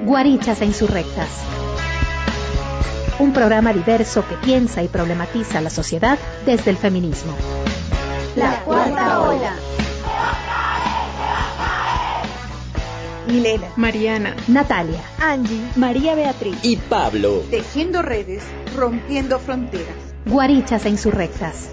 Guarichas e Insurrectas. Un programa diverso que piensa y problematiza la sociedad desde el feminismo. La cuarta ola. Milena, Mariana, Natalia, Angie, María Beatriz y Pablo. Tejiendo redes, rompiendo fronteras. Guarichas e Insurrectas.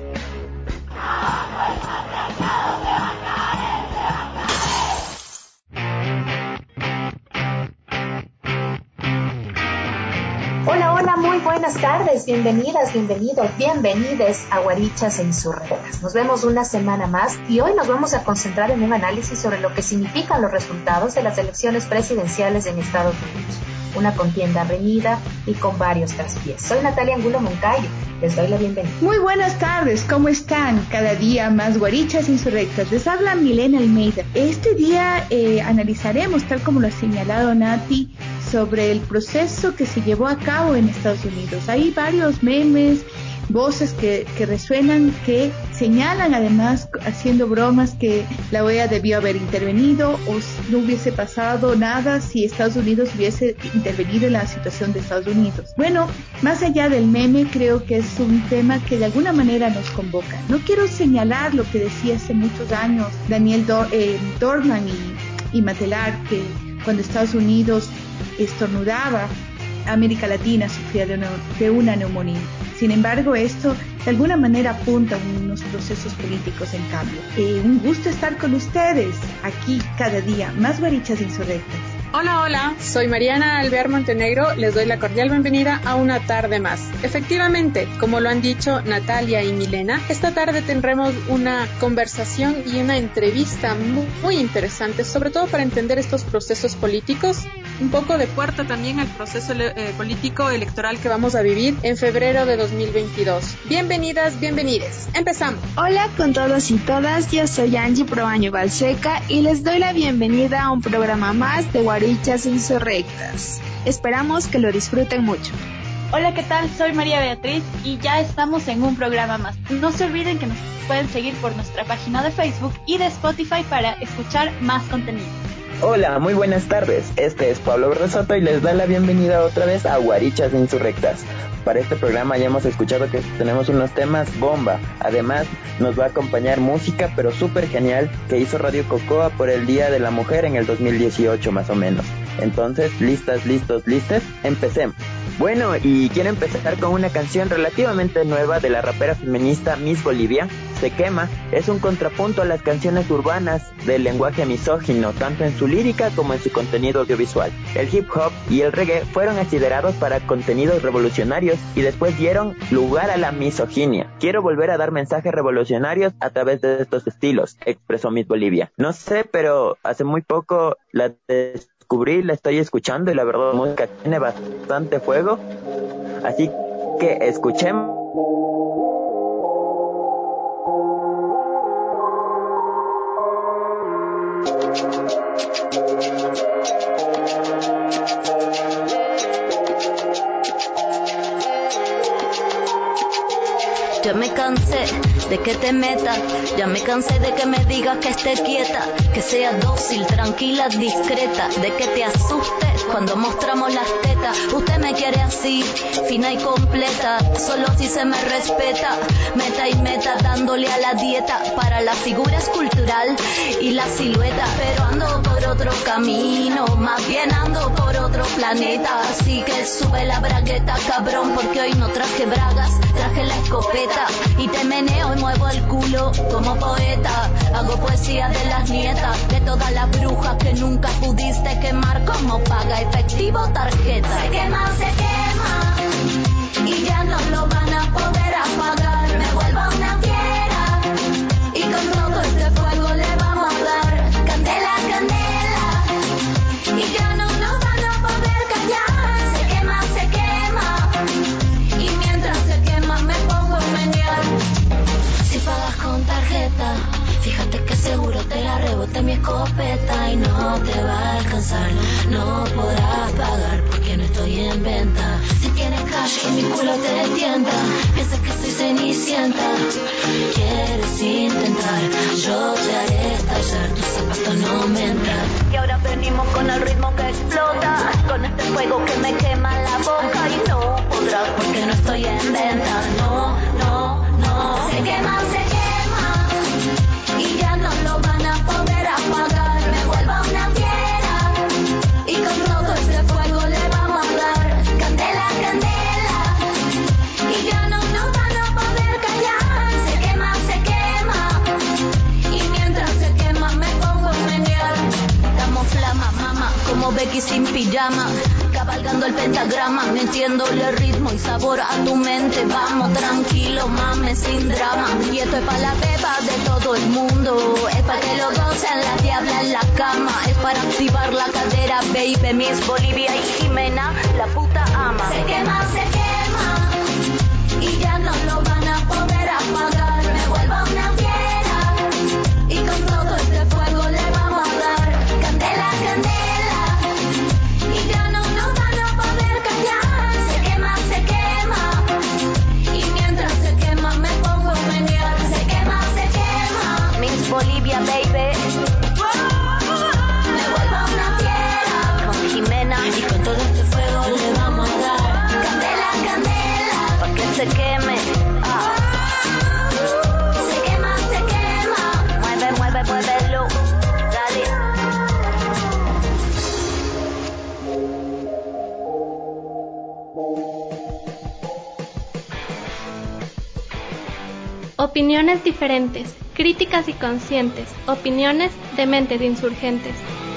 Hola, muy buenas tardes, bienvenidas, bienvenides a Guarichas e Insurrectas. Nos vemos una semana más y hoy nos vamos a concentrar en un análisis sobre lo que significan los resultados de las elecciones presidenciales en Estados Unidos. Una contienda reñida y con varios traspiés. Soy Natalia Angulo Moncayo, les doy la bienvenida. Muy buenas tardes, ¿cómo están? Cada día más Guarichas Insurrectas. Les habla Milena Almeida. Este día analizaremos, tal como lo ha señalado Nati, sobre el proceso que se llevó a cabo en Estados Unidos. Hay varios memes, voces que resuenan, que señalan además, haciendo bromas, que la OEA debió haber intervenido o no hubiese pasado nada si Estados Unidos hubiese intervenido en la situación de Estados Unidos. Bueno, más allá del meme, creo que es un tema que de alguna manera nos convoca. No quiero señalar lo que decía hace muchos años Daniel Dorman y Matelar, que cuando Estados Unidos estornudaba, América Latina sufría de una neumonía. Sin embargo, esto de alguna manera apunta a unos procesos políticos en cambio. Un gusto estar con ustedes aquí cada día, más Guarichas Insurrectas. Hola, soy Mariana Alvear Montenegro, les doy la cordial bienvenida a una tarde más. Efectivamente, como lo han dicho Natalia y Milena, esta tarde tendremos una conversación y una entrevista muy interesante, sobre todo para entender estos procesos políticos, un poco de puerta también al proceso político electoral que vamos a vivir en febrero de 2022. Bienvenidas, bienvenides. Empezamos. Hola con todos y todas, yo soy Angie Proaño Balseca y les doy la bienvenida a un programa más de Guarichas Insurrectas. Esperamos que lo disfruten mucho. Hola, ¿qué tal? Soy María Beatriz y ya estamos en un programa más. No se olviden que nos pueden seguir por nuestra página de Facebook y de Spotify para escuchar más contenido. Hola, muy buenas tardes. Este es Pablo Berresoto y les da la bienvenida otra vez a Guarichas Insurrectas. Para este programa ya hemos escuchado que tenemos unos temas bomba. Además, nos va a acompañar música, pero súper genial, que hizo Radio Cocoa por el Día de la Mujer en el 2018 más o menos. Entonces, listas, empecemos. Bueno, y quiero empezar con una canción relativamente nueva de la rapera feminista Miss Bolivia. Se Quema es un contrapunto a las canciones urbanas del lenguaje misógino, tanto en su lírica como en su contenido audiovisual. El hip hop y el reggae fueron considerados para contenidos revolucionarios y después dieron lugar a la misoginia. Quiero volver a dar mensajes revolucionarios a través de estos estilos, expresó Miss Bolivia. No sé, pero hace muy poco la descubrí, la estoy escuchando y la verdad la música tiene bastante fuego. Así que escuchemos. Ya me cansé de que te metas, ya me cansé de que me digas que esté quieta, que sea dócil, tranquila, discreta, de que te asuste cuando mostramos las tetas. Usted me quiere así, fina y completa, solo si se me respeta, meta y meta, dándole a la dieta para la figura escultural y la silueta. Pero ando por otro camino, más bien ando por otro planeta, así que sube la bragueta, cabrón, porque hoy no traje bragas, traje la escopeta. Y te meneo y muevo el culo como poeta. Hago poesía de las nietas, de todas las brujas que nunca pudiste quemar como paga efectivo tarjeta. Se quema, y ya no lo van a poder apagar. Me vuelvo una fiera y con todo este fuego le vamos a dar candela, candela. Y ya no nos van a poder callar. Se quema, y mientras se quema me pongo a menear. Si pagas con tarjeta, fíjate que seguro te la rebote mi escopeta y no te va a alcanzar, no podrás pagar porque no estoy en venta. Si tienes cash y mi culo te tienta, piensas que soy cenicienta, quieres intentar, yo te haré estallar. ayer tu zapato no me entra. Y ahora venimos con el ritmo que explota, con este fuego que me quema la boca. Y no podrás porque no estoy en venta. No, no, no. Se quema, y ya no lo van a poder apagar. Me vuelvo una fiera y con todo ese fuego le vamos a dar candela, candela. Y ya no nos van a poder callar. Se quema, y mientras se quema me pongo a menear. Damos flama, mamá, como Becky sin pijama, cabalgando el pentagrama, metiéndole ritmo y sabor a tu mente. Vamos tranquilo, mames, sin drama. Y esto es pa' la beba de todo el mundo, es pa' que lo gocen la diabla en la cama, es para activar la cadera, baby. Miss Bolivia y Jimena, la puta ama. Se quema, y ya no lo van a poder apagar. Me vuelvo una fiera y con todo este fuego le vamos a dar candela, candela. Y ya no nos van a poder callar. Se quema, y mientras se quema me pongo a menear. Se quema, Miss Bolivia, baby. Me vuelvo una fiera con Jimena y con todo este fuego le vamos a dar candela, candela, pa' que se queme. Se quema, mueve, muévelo, dale. Opiniones diferentes, críticas y conscientes, opiniones de mentes insurgentes.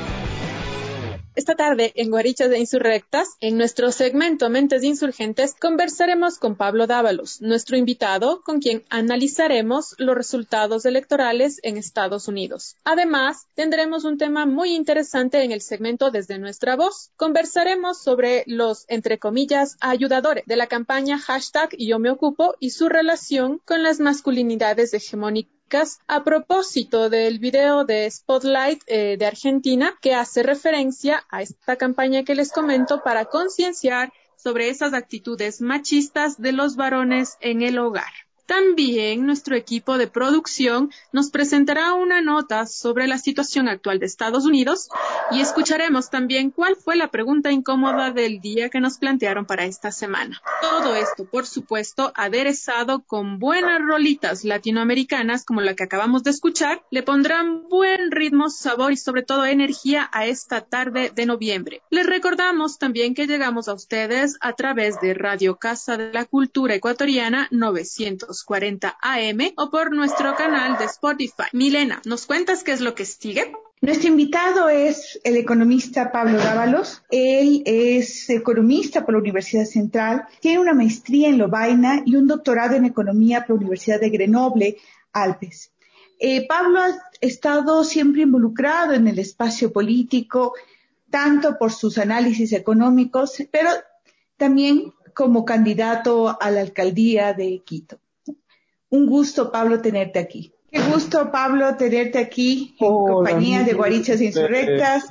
Esta tarde, en Guarichas de Insurrectas, en nuestro segmento Mentes Insurgentes, conversaremos con Pablo Dávalos, nuestro invitado, con quien analizaremos los resultados electorales en Estados Unidos. Además, tendremos un tema muy interesante en el segmento Desde Nuestra Voz. Conversaremos sobre los, entre comillas, ayudadores de la campaña #YoMeOcupo y su relación con las masculinidades hegemónicas, a propósito del video de Spotlight de Argentina, que hace referencia a esta campaña que les comento para concienciar sobre esas actitudes machistas de los varones en el hogar. También nuestro equipo de producción nos presentará una nota sobre la situación actual de Estados Unidos y escucharemos también cuál fue la pregunta incómoda del día que nos plantearon para esta semana. Todo esto, por supuesto, aderezado con buenas rolitas latinoamericanas como la que acabamos de escuchar, le pondrán buen ritmo, sabor y sobre todo energía a esta tarde de noviembre. Les recordamos también que llegamos a ustedes a través de Radio Casa de la Cultura Ecuatoriana 940 AM o por nuestro canal de Spotify. Milena, ¿nos cuentas qué es lo que sigue? Nuestro invitado es el economista Pablo Dávalos. Él es economista por la Universidad Central, tiene una maestría en Lovaina y un doctorado en economía por la Universidad de Grenoble, Alpes. Pablo ha estado siempre involucrado en el espacio político, tanto por sus análisis económicos, pero también como candidato a la alcaldía de Quito. Un gusto, Pablo, tenerte aquí. Qué gusto, Pablo, tenerte aquí en compañía de Guarichas Insurrectas.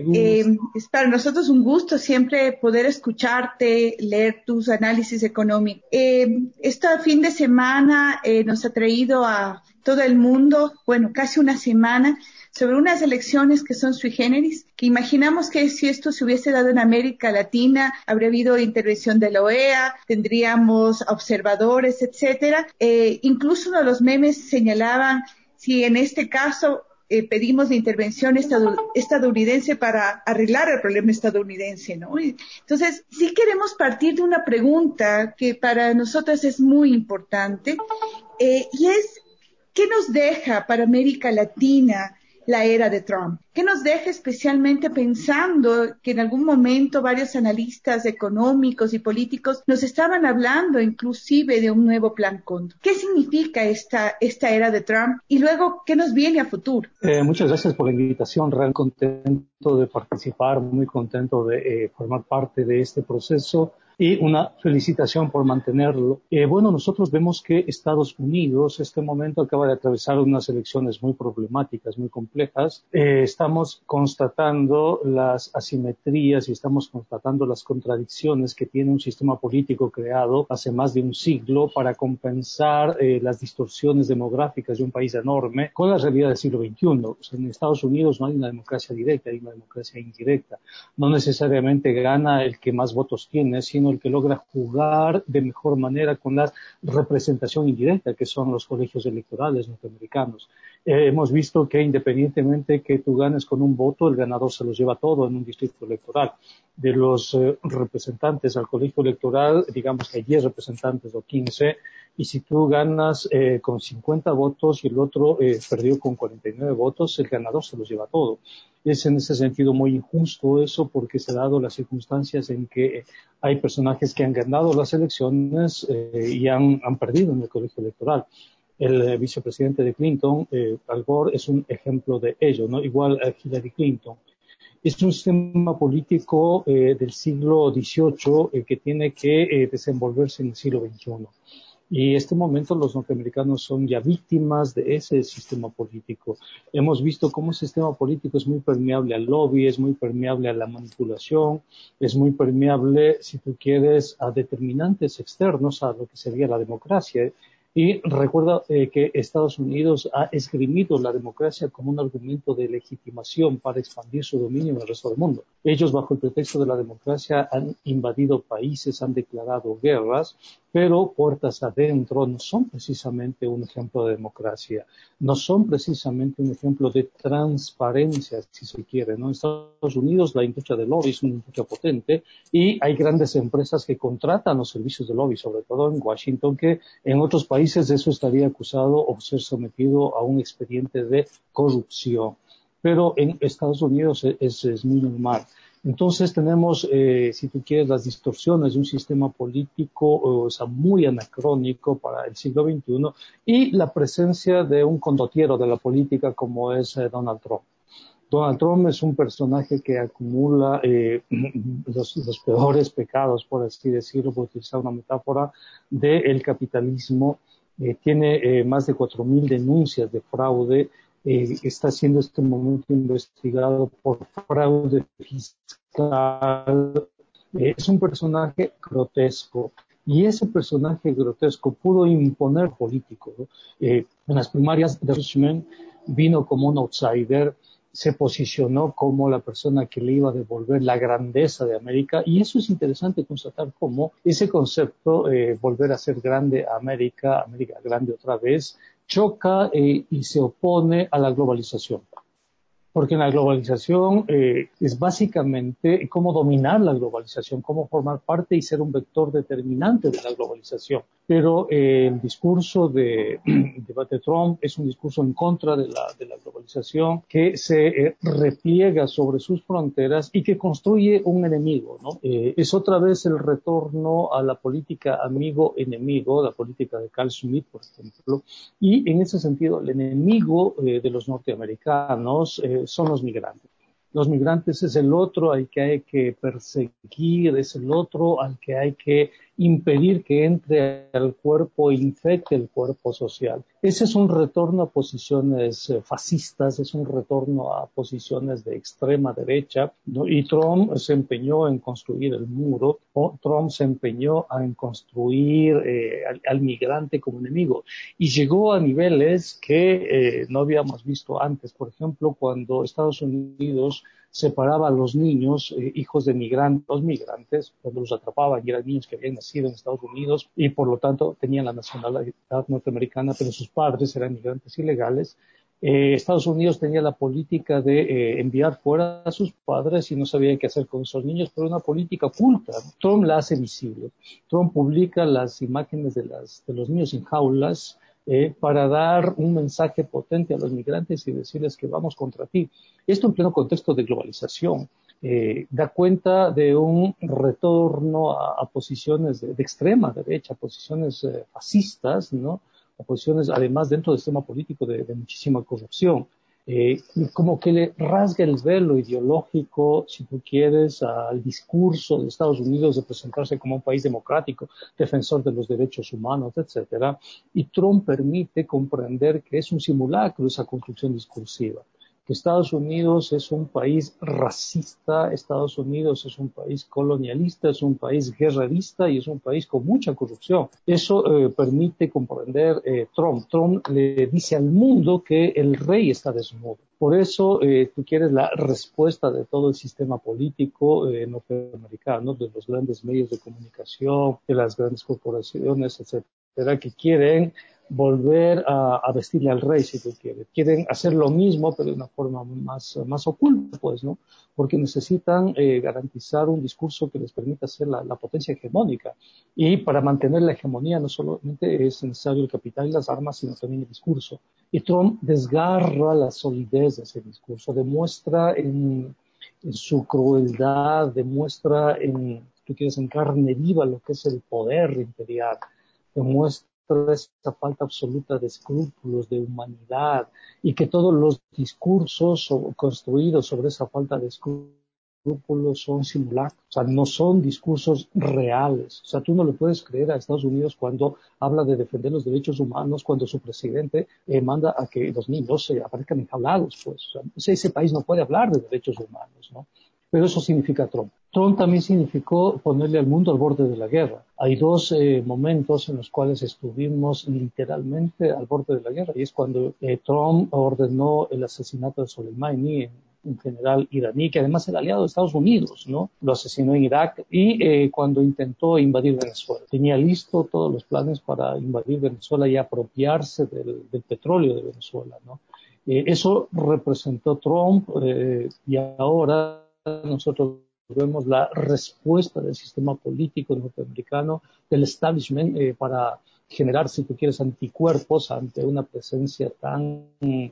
Es para nosotros un gusto siempre poder escucharte, leer tus análisis económicos. Este fin de semana nos ha traído a todo el mundo, bueno, casi una semana, sobre unas elecciones que son sui generis, que imaginamos que si esto se hubiese dado en América Latina, habría habido intervención de la OEA, tendríamos observadores, etcétera. Incluso uno de los memes señalaban si en este caso pedimos la intervención estadounidense para arreglar el problema estadounidense, ¿no? Entonces, sí queremos partir de una pregunta que para nosotras es muy importante, y es, ¿qué nos deja para América Latina la era de Trump? ¿Qué nos deja especialmente pensando que en algún momento varios analistas económicos y políticos nos estaban hablando inclusive de un nuevo plan Cóndor? ¿Qué significa esta era de Trump? Y luego, ¿qué nos viene a futuro? Muchas gracias por la invitación. Realmente contento de participar, muy contento de formar parte de este proceso. y una felicitación por mantenerlo. Bueno, nosotros vemos que Estados Unidos, este momento, acaba de atravesar unas elecciones muy problemáticas, muy complejas. Estamos constatando las asimetrías y estamos constatando las contradicciones que tiene un sistema político creado hace más de un siglo para compensar las distorsiones demográficas de un país enorme con la realidad del siglo XXI. O sea, en Estados Unidos no hay una democracia directa, hay una democracia indirecta. No necesariamente gana el que más votos tiene, sino el que logra jugar de mejor manera con la representación indirecta, que son los colegios electorales norteamericanos. Hemos visto que independientemente que tú ganes con un voto, el ganador se los lleva todo en un distrito electoral. De los representantes al colegio electoral, digamos que hay 10 representantes o 15, y si tú ganas con 50 votos y el otro perdió con 49 votos, el ganador se los lleva todo. Es en ese sentido muy injusto eso, porque se ha dado las circunstancias en que hay personajes que han ganado las elecciones y han perdido en el colegio electoral. El vicepresidente de Clinton, Al Gore, es un ejemplo de ello, ¿no? Igual Hillary Clinton. Es un sistema político del siglo XVIII que tiene que desenvolverse en el siglo XXI. Y en este momento los norteamericanos son ya víctimas de ese sistema político. Hemos visto cómo el sistema político es muy permeable al lobby, es muy permeable a la manipulación, es muy permeable, si tú quieres, a determinantes externos a lo que sería la democracia. Y recuerda que Estados Unidos ha esgrimido la democracia como un argumento de legitimación para expandir su dominio en el resto del mundo. Ellos, bajo el pretexto de la democracia, han invadido países, han declarado guerras, pero puertas adentro no son precisamente un ejemplo de democracia, no son precisamente un ejemplo de transparencia, si se quiere, ¿no? En Estados Unidos la industria del lobby es una industria potente y hay grandes empresas que contratan los servicios de lobby, sobre todo en Washington, que en otros países eso estaría acusado o ser sometido a un expediente de corrupción. Pero en Estados Unidos es muy normal. Entonces tenemos, si tú quieres, las distorsiones de un sistema político, o sea, muy anacrónico para el siglo XXI, y la presencia de un condottiero de la política como es Donald Trump. Donald Trump es un personaje que acumula los peores pecados, por así decirlo, por utilizar una metáfora, del capitalismo. Tiene más de 4.000 denuncias de fraude. Está siendo en este momento investigado por fraude fiscal. Es un personaje grotesco. Y ese personaje grotesco pudo imponer político, ¿no? En las primarias de Richmond vino como un outsider, se posicionó como la persona que le iba a devolver la grandeza de América, y eso es interesante constatar cómo ese concepto, volver a ser grande a América, América grande otra vez, choca y se opone a la globalización. Porque en la globalización es básicamente cómo dominar la globalización, cómo formar parte y ser un vector determinante de la globalización. Pero el discurso de Trump es un discurso en contra de la globalización, que se repliega sobre sus fronteras y que construye un enemigo, ¿no? Es otra vez el retorno a la política amigo-enemigo, la política de Carl Schmitt, por ejemplo, y en ese sentido el enemigo de los norteamericanos son los migrantes. Los migrantes es el otro al que hay que perseguir, es el otro al que hay que impedir que entre al cuerpo e infecte el cuerpo social. Ese es un retorno a posiciones fascistas, es un retorno a posiciones de extrema derecha, ¿no? Y Trump se empeñó en construir el muro, Trump se empeñó en construir al migrante como enemigo, y llegó a niveles que no habíamos visto antes. Por ejemplo, cuando Estados Unidos separaba a los niños, hijos de migrantes, los migrantes, cuando los atrapaban y eran niños que habían nacido en Estados Unidos y por lo tanto tenían la nacionalidad norteamericana, pero sus padres eran migrantes ilegales. Estados Unidos tenía la política de enviar fuera a sus padres y no sabía qué hacer con esos niños, pero una política oculta. Trump la hace visible. Trump publica las imágenes de los niños en jaulas para dar un mensaje potente a los migrantes y decirles que vamos contra ti. Esto en pleno contexto de globalización. Da cuenta de un retorno a posiciones de extrema derecha, a posiciones fascistas, ¿no? A posiciones, además, dentro del sistema político de muchísima corrupción. como que le rasga el velo ideológico, si tú quieres, al discurso de Estados Unidos de presentarse como un país democrático, defensor de los derechos humanos, etcétera. Y Trump permite comprender que es un simulacro esa construcción discursiva, que Estados Unidos es un país racista, Estados Unidos es un país colonialista, es un país guerrerista y es un país con mucha corrupción. Eso permite comprender Trump. Trump le dice al mundo que el rey está desnudo. Por eso, tú quieres la respuesta de todo el sistema político norteamericano, de los grandes medios de comunicación, de las grandes corporaciones, etcétera, que quieren volver a vestirle al rey, si tú quieres. Quieren hacer lo mismo, pero de una forma más oculta, pues, ¿no? Porque necesitan garantizar un discurso que les permita ser la potencia hegemónica. Y para mantener la hegemonía no solamente es necesario el capital y las armas, sino también el discurso. Y Trump desgarra la solidez de ese discurso, demuestra en su crueldad, demuestra tú quieres, en carne viva lo que es el poder imperial, demuestra esa falta absoluta de escrúpulos, de humanidad, y que todos los discursos construidos sobre esa falta de escrúpulos son simulacros, o sea, no son discursos reales. O sea, tú no le puedes creer a Estados Unidos cuando habla de defender los derechos humanos, cuando su presidente manda a que los niños aparezcan enjaulados, pues. O sea, ese país no puede hablar de derechos humanos, ¿no? Pero eso significa Trump. Trump también significó ponerle al mundo al borde de la guerra. Hay dos momentos en los cuales estuvimos literalmente al borde de la guerra, y es cuando Trump ordenó el asesinato de Soleimani, un general iraní, que además era aliado de Estados Unidos, ¿no? Lo asesinó en Irak, y cuando intentó invadir Venezuela. Tenía listo todos los planes para invadir Venezuela y apropiarse del petróleo de Venezuela, ¿no? Eso representó Trump, y ahora nosotros vemos la respuesta del sistema político norteamericano, del establishment, para generar, si tú quieres, anticuerpos ante una presencia tan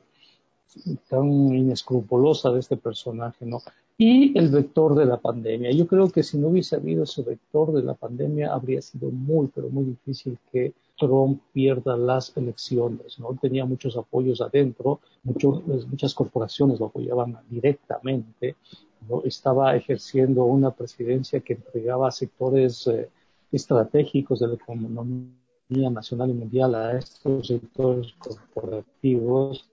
inescrupulosa de este personaje, ¿no? Y el vector de la pandemia. Yo creo que si no hubiese habido ese vector de la pandemia, habría sido muy, pero muy difícil que Trump pierda las elecciones, ¿no? Tenía muchos apoyos adentro, muchas corporaciones lo apoyaban directamente, ¿no? Estaba ejerciendo una presidencia que entregaba sectores estratégicos de la economía nacional y mundial a estos sectores corporativos.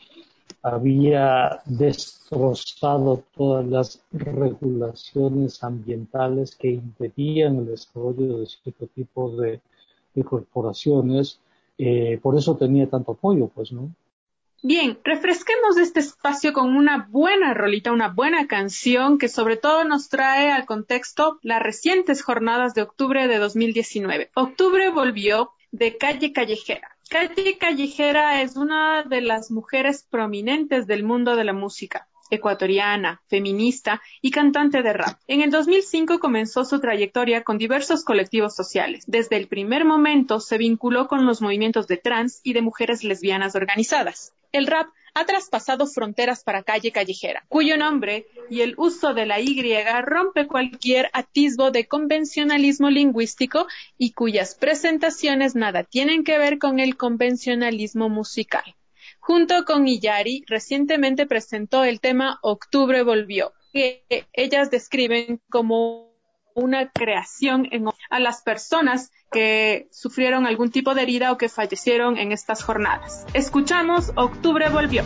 Había destrozado todas las regulaciones ambientales que impedían el desarrollo de cierto tipo de corporaciones. Por eso tenía tanto apoyo, pues, ¿no? Bien, refresquemos este espacio con una buena rolita, una buena canción que sobre todo nos trae al contexto las recientes jornadas de octubre de 2019. Octubre volvió, de Calle Callejera. Calle Callejera es una de las mujeres prominentes del mundo de la música, ecuatoriana, feminista y cantante de rap. En el 2005 comenzó su trayectoria con diversos colectivos sociales. Desde el primer momento se vinculó con los movimientos de trans y de mujeres lesbianas organizadas. El rap ha traspasado fronteras para Calle Callejera, cuyo nombre y el uso de la Y rompe cualquier atisbo de convencionalismo lingüístico y cuyas presentaciones nada tienen que ver con el convencionalismo musical. Junto con Illari, recientemente presentó el tema Octubre volvió, que ellas describen como una creación a las personas que sufrieron algún tipo de herida o que fallecieron en estas jornadas. Escuchamos Octubre volvió.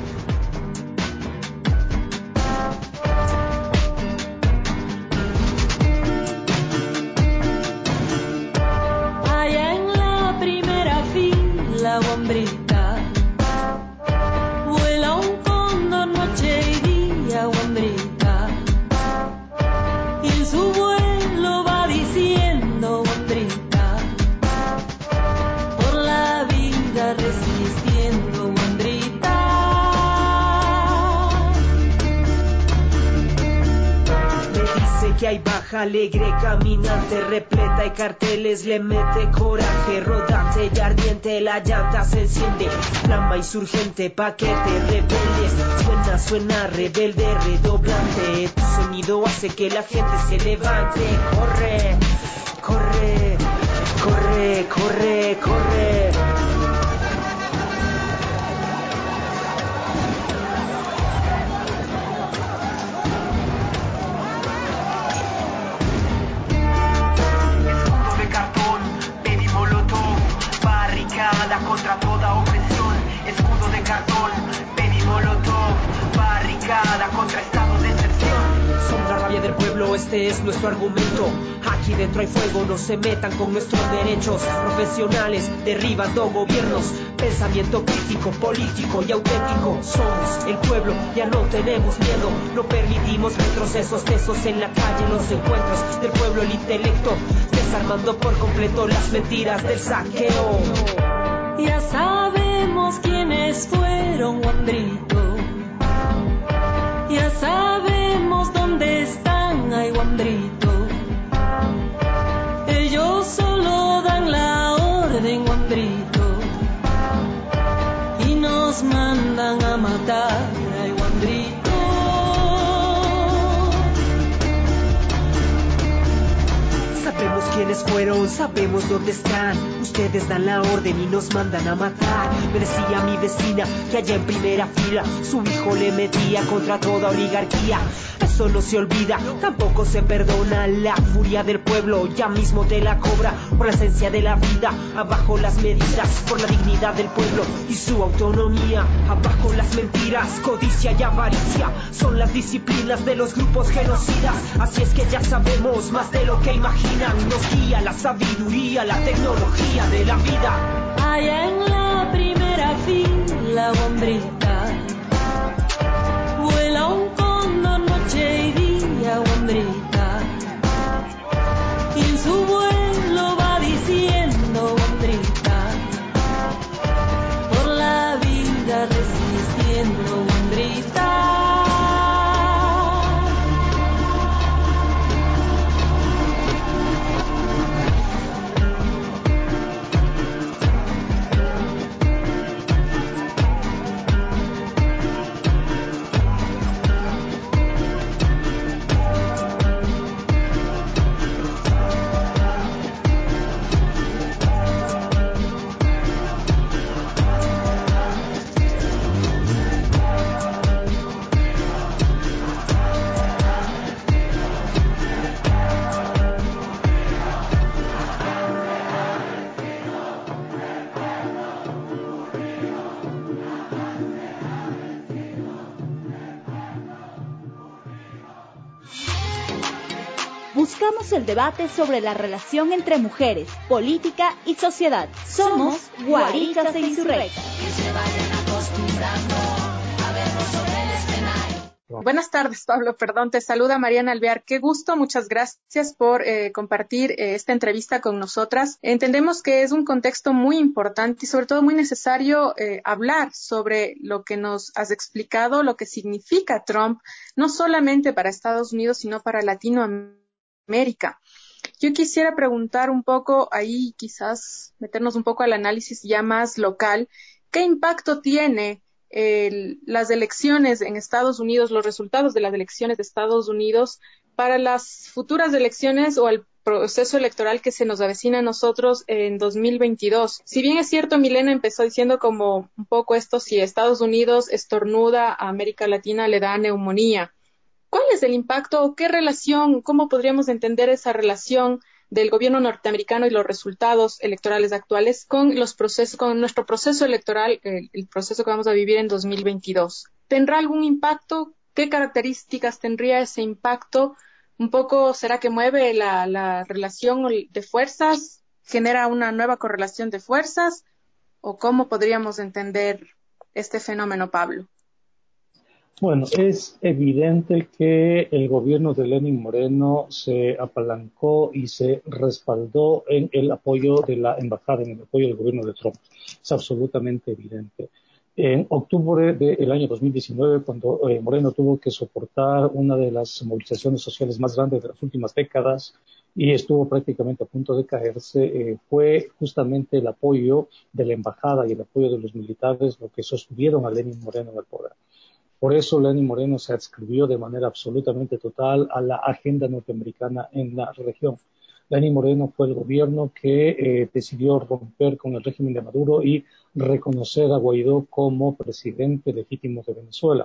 Allá en la primera fila, hombrita, vuela un cóndor noche y día, hombrita, y en su vuelo va diciendo, hombrita, por la vida resistiendo, hombrita. Le dice que hay baja alegre, caminante, repleta de carteles, le mete coraje, rodante y ardiente, la llanta se enciende, flama insurgente, paquete, rebeldes, suena rebelde, redoblante, tu sonido hace que la gente se levante, corre, corre, corre, corre, corre. Solo este es nuestro argumento. Aquí dentro hay fuego, no se metan con nuestros derechos. Profesionales derribando gobiernos. Pensamiento crítico, político y auténtico. Somos el pueblo, ya no tenemos miedo. No permitimos retrocesos, tesos en la calle, los encuentros del pueblo, el intelecto, desarmando por completo las mentiras del saqueo. Ya sabemos quiénes fueron, Wandrito. Ya sabemos dónde están, ay, Wandrito. Ellos solo dan la orden, Wandrito, y nos mandan a matar, ay, Wandrito. Sabemos quiénes fueron, sabemos dónde están. Ustedes dan la orden y nos mandan a matar. Me decía mi vecina que allá en primera fila su hijo le metía contra toda oligarquía. Eso no se olvida, tampoco se perdona. La furia del pueblo ya mismo te la cobra. Por la esencia de la vida, abajo las medidas. Por la dignidad del pueblo y su autonomía, abajo las mentiras, codicia y avaricia. Son las disciplinas de los grupos genocidas. Así es que ya sabemos más de lo que imaginan. Nos guía la sabiduría, la tecnología de la vida. Allá en la primera fila, Wandrita, vuela un cóndor noche y día, Wandrita, y en su vuelo va diciendo, Wandrita, por la vida resistiendo, Wandrita. Buscamos el debate sobre la relación entre mujeres, política y sociedad. Somos Guarichas e Insurrectas. Buenas tardes, Pablo. Perdón, te saluda Mariana Alvear. Qué gusto, muchas gracias por compartir esta entrevista con nosotras. Entendemos que es un contexto muy importante y sobre todo muy necesario hablar sobre lo que nos has explicado, lo que significa Trump, no solamente para Estados Unidos, sino para Latinoamérica. Yo quisiera preguntar un poco ahí, quizás meternos un poco al análisis ya más local. ¿Qué impacto tiene las elecciones en Estados Unidos, los resultados de las elecciones de Estados Unidos para las futuras elecciones o el proceso electoral que se nos avecina a nosotros en 2022? Si bien es cierto, Milena empezó diciendo como un poco esto, si Estados Unidos estornuda, a América Latina le da neumonía. ¿Cuál es el impacto o qué relación, cómo podríamos entender esa relación del gobierno norteamericano y los resultados electorales actuales con los procesos, con nuestro proceso electoral, el proceso que vamos a vivir en 2022? ¿Tendrá algún impacto? ¿Qué características tendría ese impacto? Un poco, ¿será que mueve la relación de fuerzas? ¿Genera una nueva correlación de fuerzas? ¿O cómo podríamos entender este fenómeno, Pablo? Bueno, es evidente que el gobierno de Lenín Moreno se apalancó y se respaldó en el apoyo de la embajada, en el apoyo del gobierno de Trump. Es absolutamente evidente. En octubre del año 2019, cuando Moreno tuvo que soportar una de las movilizaciones sociales más grandes de las últimas décadas y estuvo prácticamente a punto de caerse, fue justamente el apoyo de la embajada y el apoyo de los militares lo que sostuvieron a Lenín Moreno en el poder. Por eso Lenín Moreno se adscribió de manera absolutamente total a la agenda norteamericana en la región. Lenín Moreno fue el gobierno que decidió romper con el régimen de Maduro y reconocer a Guaidó como presidente legítimo de Venezuela.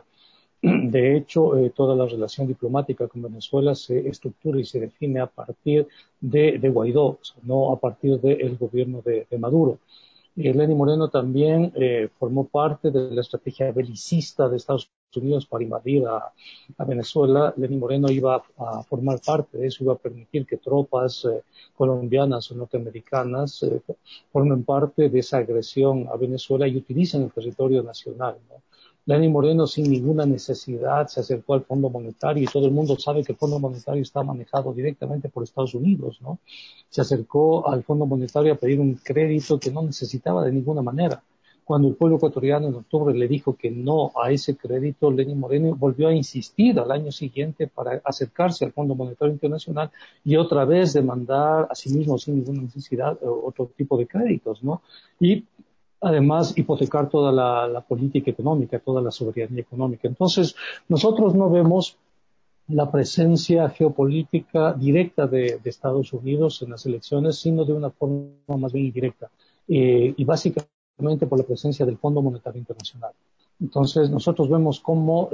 De hecho, toda la relación diplomática con Venezuela se estructura y se define a partir de Guaidó, o sea, no a partir del gobierno de Maduro. Lenín Moreno también formó parte de la estrategia belicista de Estados Unidos para invadir a Venezuela, Lenín Moreno iba a formar parte de eso, iba a permitir que tropas colombianas o norteamericanas formen parte de esa agresión a Venezuela y utilicen el territorio nacional, ¿no? Lenín Moreno, sin ninguna necesidad, se acercó al Fondo Monetario y todo el mundo sabe que el Fondo Monetario está manejado directamente por Estados Unidos, ¿no? Se acercó al Fondo Monetario a pedir un crédito que no necesitaba de ninguna manera. Cuando el pueblo ecuatoriano en octubre le dijo que no a ese crédito, Lenín Moreno volvió a insistir al año siguiente para acercarse al Fondo Monetario Internacional y otra vez demandar a sí mismo sin ninguna necesidad otro tipo de créditos, ¿no? Y además hipotecar toda la política económica, toda la soberanía económica. Entonces, nosotros no vemos la presencia geopolítica directa de Estados Unidos en las elecciones, sino de una forma más bien indirecta, y básicamente por la presencia del Fondo Monetario Internacional. Entonces, nosotros vemos cómo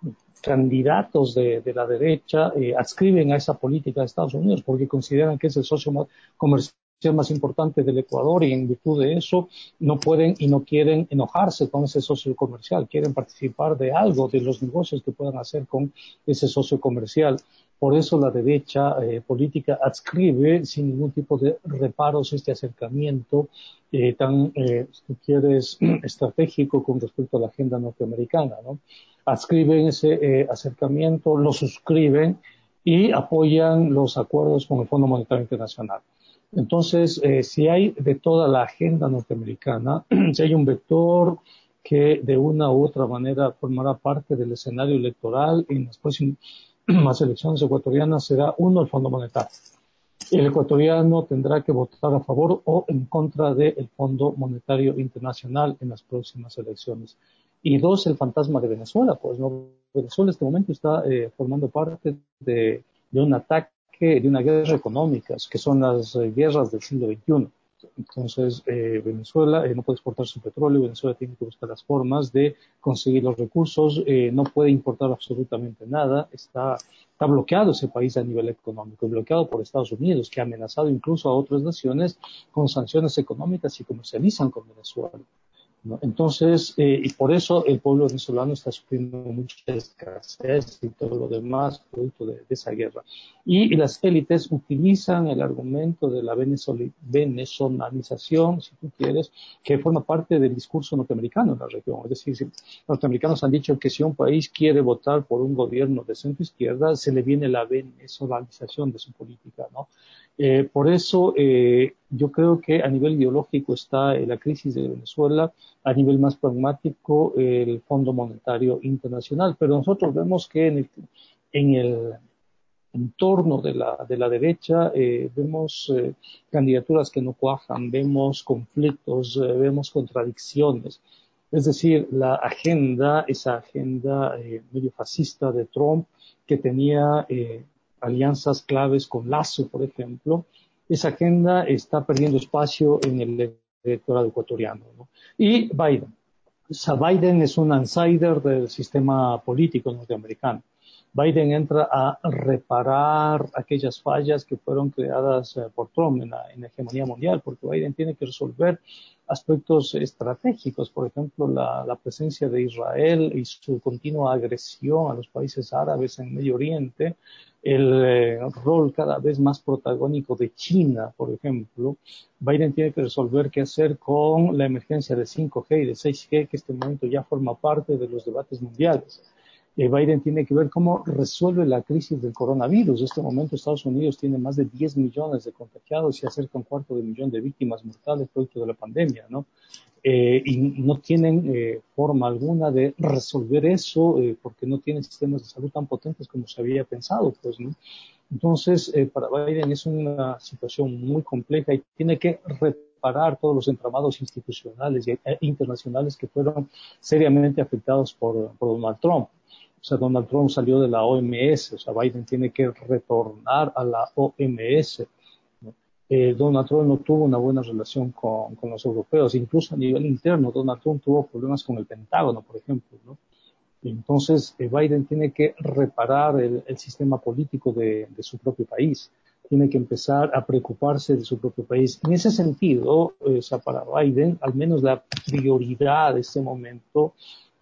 candidatos de la derecha adscriben a esa política de Estados Unidos porque consideran que es el socio comercial más importante del Ecuador y en virtud de eso no pueden y no quieren enojarse con ese socio comercial, quieren participar de algo, de los negocios que puedan hacer con ese socio comercial. Por eso la derecha política adscribe sin ningún tipo de reparos este acercamiento tan, si tú quieres, estratégico con respecto a la agenda norteamericana, ¿no? Adscriben ese acercamiento, lo suscriben y apoyan los acuerdos con el Fondo Monetario Internacional. Entonces, si hay de toda la agenda norteamericana, si hay un vector que de una u otra manera formará parte del escenario electoral en las próximas elecciones ecuatorianas, será uno, el Fondo Monetario. El ecuatoriano tendrá que votar a favor o en contra del Fondo Monetario Internacional en las próximas elecciones. Y dos, el fantasma de Venezuela. Pues no, Venezuela en este momento está formando parte de un ataque, de una guerra económica, que son las guerras del siglo XXI. Entonces, Venezuela no puede exportar su petróleo, Venezuela tiene que buscar las formas de conseguir los recursos, no puede importar absolutamente nada, está bloqueado ese país a nivel económico, bloqueado por Estados Unidos, que ha amenazado incluso a otras naciones con sanciones económicas y comercializan con Venezuela, ¿no? Entonces, y por eso el pueblo venezolano está sufriendo mucha escasez y todo lo demás producto de esa guerra. Y las élites utilizan el argumento de la venezolanización, si tú quieres, que forma parte del discurso norteamericano en la región. Es decir, si los norteamericanos han dicho que si un país quiere votar por un gobierno de centro-izquierda, se le viene la venezolanización de su política, ¿no? Por eso yo creo que a nivel ideológico está la crisis de Venezuela, a nivel más pragmático el Fondo Monetario Internacional, pero nosotros vemos que en el entorno de la derecha vemos candidaturas que no cuajan, vemos conflictos, vemos contradicciones. Es decir, esa agenda medio fascista de Trump, que tenía alianzas claves con Lasso, por ejemplo, esa agenda está perdiendo espacio en el electorado ecuatoriano, ¿no? Y Biden. O sea, Biden es un outsider del sistema político norteamericano. Biden entra a reparar aquellas fallas que fueron creadas por Trump en la hegemonía mundial, porque Biden tiene que resolver aspectos estratégicos, por ejemplo, la presencia de Israel y su continua agresión a los países árabes en Medio Oriente, el rol cada vez más protagónico de China, por ejemplo. Biden tiene que resolver qué hacer con la emergencia de 5G y de 6G, que en este momento ya forma parte de los debates mundiales. Biden tiene que ver cómo resuelve la crisis del coronavirus. En este momento Estados Unidos tiene más de 10 millones de contagiados y acerca un 250.000 de víctimas mortales producto de la pandemia, ¿no? Y no tienen forma alguna de resolver eso porque no tienen sistemas de salud tan potentes como se había pensado, pues, ¿no? Entonces, para Biden es una situación muy compleja y tiene que reparar todos los entramados institucionales e internacionales que fueron seriamente afectados por Donald Trump. O sea, Donald Trump salió de la OMS, o sea, Biden tiene que retornar a la OMS, ¿no? Donald Trump no tuvo una buena relación con los europeos, incluso a nivel interno, Donald Trump tuvo problemas con el Pentágono, por ejemplo, ¿no? Entonces, Biden tiene que reparar el sistema político de su propio país, tiene que empezar a preocuparse de su propio país. En ese sentido, o sea, para Biden, al menos la prioridad de este momento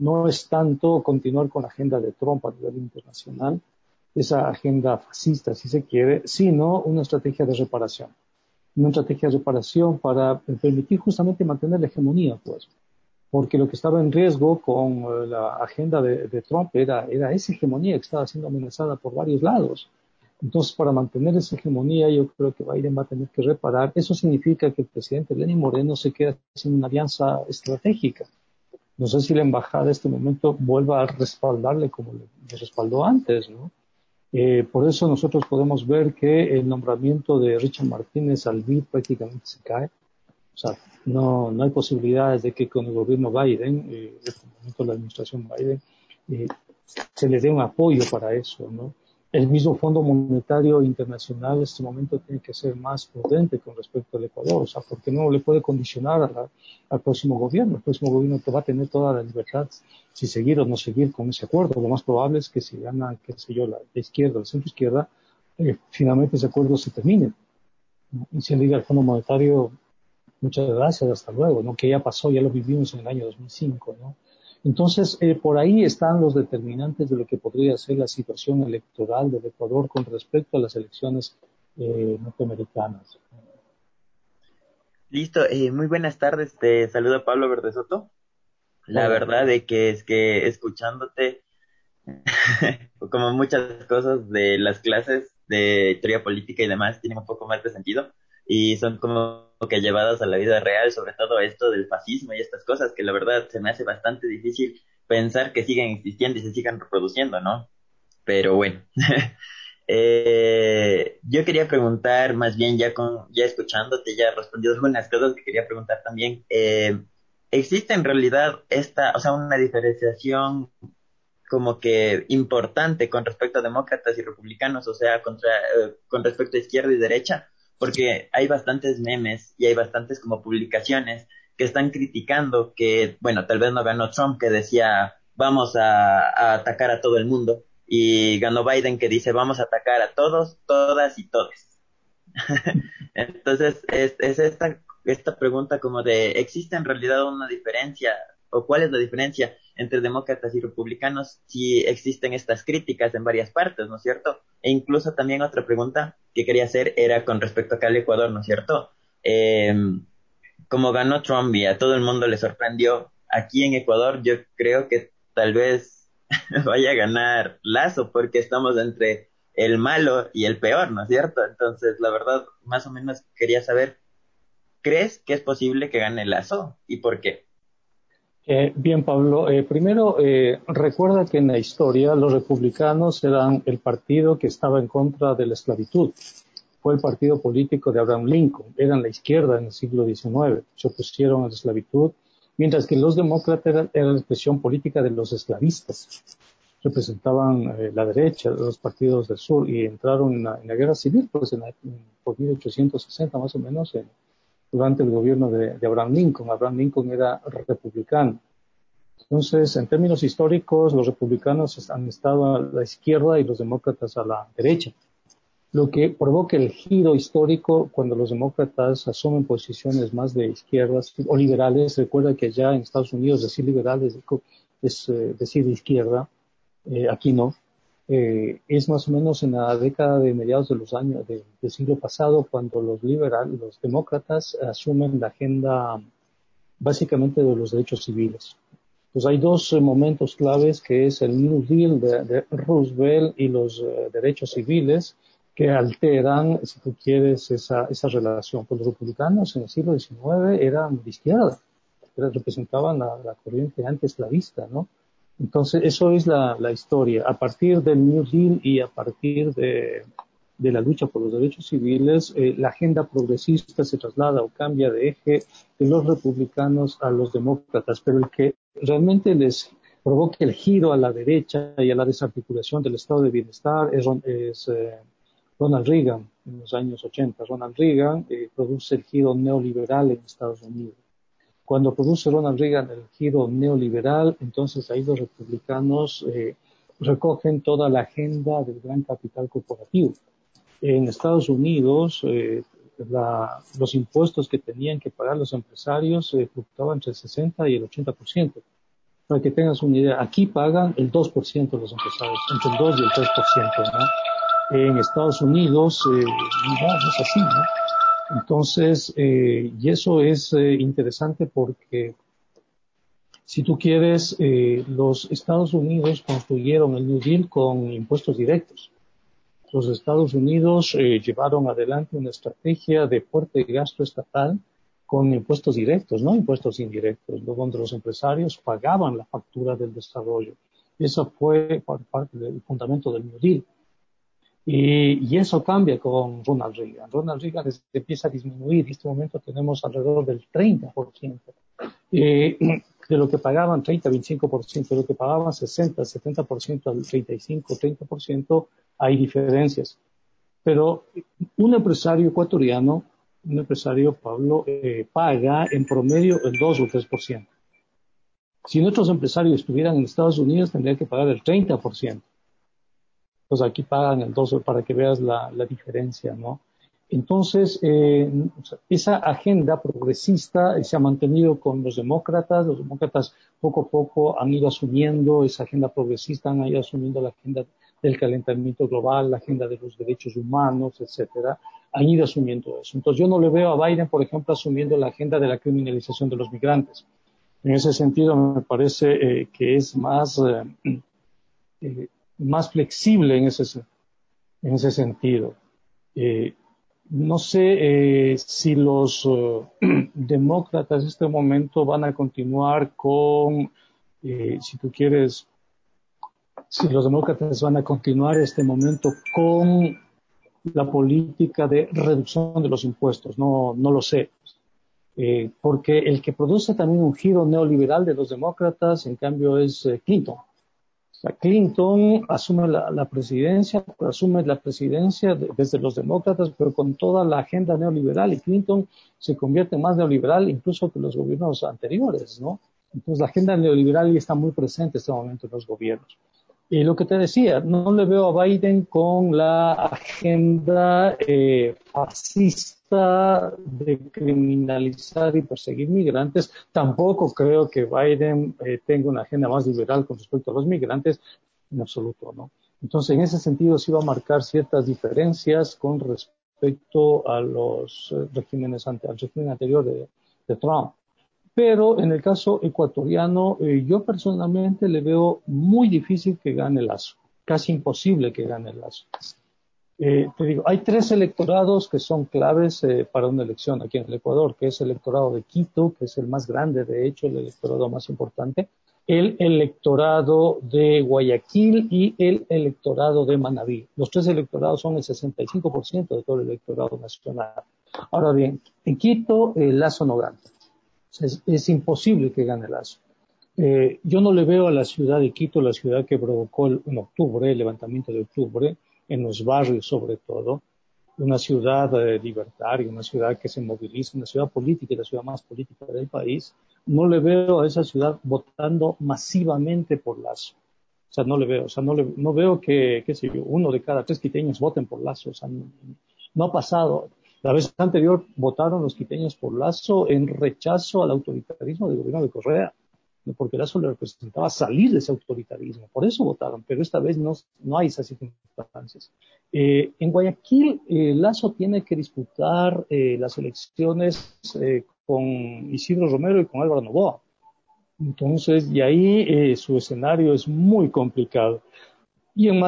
no es tanto continuar con la agenda de Trump a nivel internacional, esa agenda fascista, si se quiere, sino una estrategia de reparación. Una estrategia de reparación para permitir justamente mantener la hegemonía, pues. Porque lo que estaba en riesgo con la agenda de Trump era esa hegemonía que estaba siendo amenazada por varios lados. Entonces, para mantener esa hegemonía, yo creo que Biden va a tener que reparar. Eso significa que el presidente Lenín Moreno se queda sin una alianza estratégica. No sé si la embajada en este momento vuelva a respaldarle como le respaldó antes, ¿no? Por eso nosotros podemos ver que el nombramiento de Richard Martínez al BID prácticamente se cae. O sea, no hay posibilidades de que con el gobierno Biden, en este momento la administración Biden, se le dé un apoyo para eso, ¿no? El mismo Fondo Monetario Internacional en este momento tiene que ser más prudente con respecto al Ecuador, o sea, porque no le puede condicionar al próximo gobierno. El próximo gobierno que va a tener toda la libertad si seguir o no seguir con ese acuerdo. Lo más probable es que si gana, qué sé yo, la izquierda, la centro izquierda, finalmente ese acuerdo se termine, ¿no? Y se diga al Fondo Monetario, muchas gracias, hasta luego, ¿no? Que ya pasó, ya lo vivimos en el año 2005, ¿no? Entonces, por ahí están los determinantes de lo que podría ser la situación electoral del Ecuador con respecto a las elecciones norteamericanas. Listo, muy buenas tardes, te saluda Pablo Verde Soto. La Hola. verdad es que escuchándote, como muchas cosas de las clases de teoría política y demás, tienen un poco más de sentido y son como que llevadas a la vida real, sobre todo esto del fascismo y estas cosas, que la verdad se me hace bastante difícil pensar que siguen existiendo y se sigan reproduciendo, ¿no? Pero bueno. Yo quería preguntar, más bien ya escuchándote, ya respondido algunas cosas que quería preguntar también. ¿Existe en realidad o sea, una diferenciación como que importante con respecto a demócratas y republicanos, o sea, con respecto a izquierda y derecha? Porque hay bastantes memes y hay bastantes como publicaciones que están criticando que, bueno, tal vez no ganó Trump, que decía vamos a atacar a todo el mundo, y ganó Biden, que dice vamos a atacar a todos, todas y todes. Entonces, es esta pregunta como de, ¿existe en realidad una diferencia o cuál es la diferencia entre demócratas y republicanos si existen estas críticas en varias partes, ¿no es cierto? E incluso también otra pregunta que quería hacer era con respecto acá al Ecuador, ¿no es cierto? Como ganó Trump y a todo el mundo le sorprendió, aquí en Ecuador yo creo que tal vez vaya a ganar Lazo porque estamos entre el malo y el peor, ¿no es cierto? Entonces, la verdad, más o menos quería saber, ¿crees que es posible que gane Lazo y por qué? Bien, Pablo, primero recuerda que en la historia los republicanos eran el partido que estaba en contra de la esclavitud. Fue el partido político de Abraham Lincoln, eran la izquierda en el siglo XIX, se opusieron a la esclavitud, mientras que los demócratas eran la expresión política de los esclavistas. Representaban la derecha, los partidos del sur, y entraron en la guerra civil, pues por 1860 más o menos, durante el gobierno de Abraham Lincoln. Abraham Lincoln era republicano. Entonces, en términos históricos, los republicanos han estado a la izquierda y los demócratas a la derecha. Lo que provoca el giro histórico cuando los demócratas asumen posiciones más de izquierdas o liberales. Recuerda que allá en Estados Unidos decir liberal es decir de izquierda, aquí no. Es más o menos en la década de mediados de los años del siglo pasado cuando los demócratas asumen la agenda básicamente de los derechos civiles. Pues hay dos momentos claves que es el New Deal de Roosevelt y los derechos civiles que alteran, si tú quieres, esa relación. Pues los republicanos en el siglo XIX eran de izquierda, representaban la corriente antiesclavista, ¿no? Entonces, eso es la historia. A partir del New Deal y a partir de la lucha por los derechos civiles, la agenda progresista se traslada o cambia de eje de los republicanos a los demócratas, pero el que realmente les provoca el giro a la derecha y a la desarticulación del estado de bienestar es Ronald Reagan en los años 80. Ronald Reagan produce el giro neoliberal en Estados Unidos. Cuando produce Ronald Reagan el giro neoliberal, entonces ahí los republicanos recogen toda la agenda del gran capital corporativo. En Estados Unidos, los impuestos que tenían que pagar los empresarios fluctuaban entre el 60 y el 80%. Para que tengas una idea, aquí pagan el 2% los empresarios, entre el 2 y el 3%, ¿no? En Estados Unidos, no es así, ¿no? Entonces, y eso es interesante porque si tú quieres, los Estados Unidos construyeron el New Deal con impuestos directos. Los Estados Unidos llevaron adelante una estrategia de fuerte gasto estatal con impuestos directos, no impuestos indirectos, donde los empresarios pagaban la factura del desarrollo. Eso fue parte del fundamento del New Deal. Y eso cambia con Ronald Reagan. Ronald Reagan empieza a disminuir. En este momento tenemos alrededor del 30%. De lo que pagaban 30-25%, de lo que pagaban 60-70% al 35-30%, hay diferencias. Pero un empresario ecuatoriano, un empresario, Pablo, paga en promedio el 2 o 3%. Si nuestros empresarios estuvieran en Estados Unidos, tendrían que pagar el 30%. Pues aquí pagan el 2 para que veas la diferencia, ¿no? Entonces, esa agenda progresista se ha mantenido con los demócratas. Los demócratas poco a poco han ido asumiendo esa agenda progresista, han ido asumiendo la agenda del calentamiento global, la agenda de los derechos humanos, etcétera. Han ido asumiendo eso. Entonces, yo no le veo a Biden, por ejemplo, asumiendo la agenda de la criminalización de los migrantes. En ese sentido, me parece que es más flexible en ese sentido. No sé si los demócratas en este momento van a continuar con, si tú quieres, si los demócratas van a continuar este momento con la política de reducción de los impuestos. No lo sé. Porque el que produce también un giro neoliberal de los demócratas, en cambio, es Clinton. O sea, Clinton asume la presidencia desde los demócratas, pero con toda la agenda neoliberal, y Clinton se convierte más neoliberal incluso que los gobiernos anteriores, ¿no? Entonces la agenda neoliberal ya está muy presente en este momento en los gobiernos. Y lo que te decía, no le veo a Biden con la agenda fascista de criminalizar y perseguir migrantes. Tampoco creo que Biden tenga una agenda más liberal con respecto a los migrantes, en absoluto, ¿no? Entonces, en ese sentido, sí va a marcar ciertas diferencias con respecto a los regímenes al régimen anterior de Trump. Pero en el caso ecuatoriano, yo personalmente le veo muy difícil que gane Lasso, casi imposible que gane Lasso. Te digo, hay 3 electorados que son claves para una elección aquí en el Ecuador, que es el electorado de Quito, que es el más grande, de hecho, el electorado más importante, el electorado de Guayaquil y el electorado de Manabí. Los 3 electorados son el 65% de todo el electorado nacional. Ahora bien, en Quito, Lasso no gana. Es imposible que gane Lasso. Yo no le veo a la ciudad de Quito, la ciudad que provocó en octubre, el levantamiento de octubre, en los barrios sobre todo, una ciudad libertaria, una ciudad que se moviliza, una ciudad política, la ciudad más política del país. No le veo a esa ciudad votando masivamente por Lasso. O sea, no le veo, no veo que, qué sé yo, 1 de cada 3 quiteños voten por Lasso. O sea, no ha pasado. La vez anterior votaron los quiteños por Lasso en rechazo al autoritarismo del gobierno de Correa, porque Lasso le representaba salir de ese autoritarismo. Por eso votaron, pero esta vez no hay esas circunstancias. En Guayaquil, Lasso tiene que disputar las elecciones con Isidro Romero y con Álvaro Noboa. Entonces, y ahí su escenario es muy complicado. Y en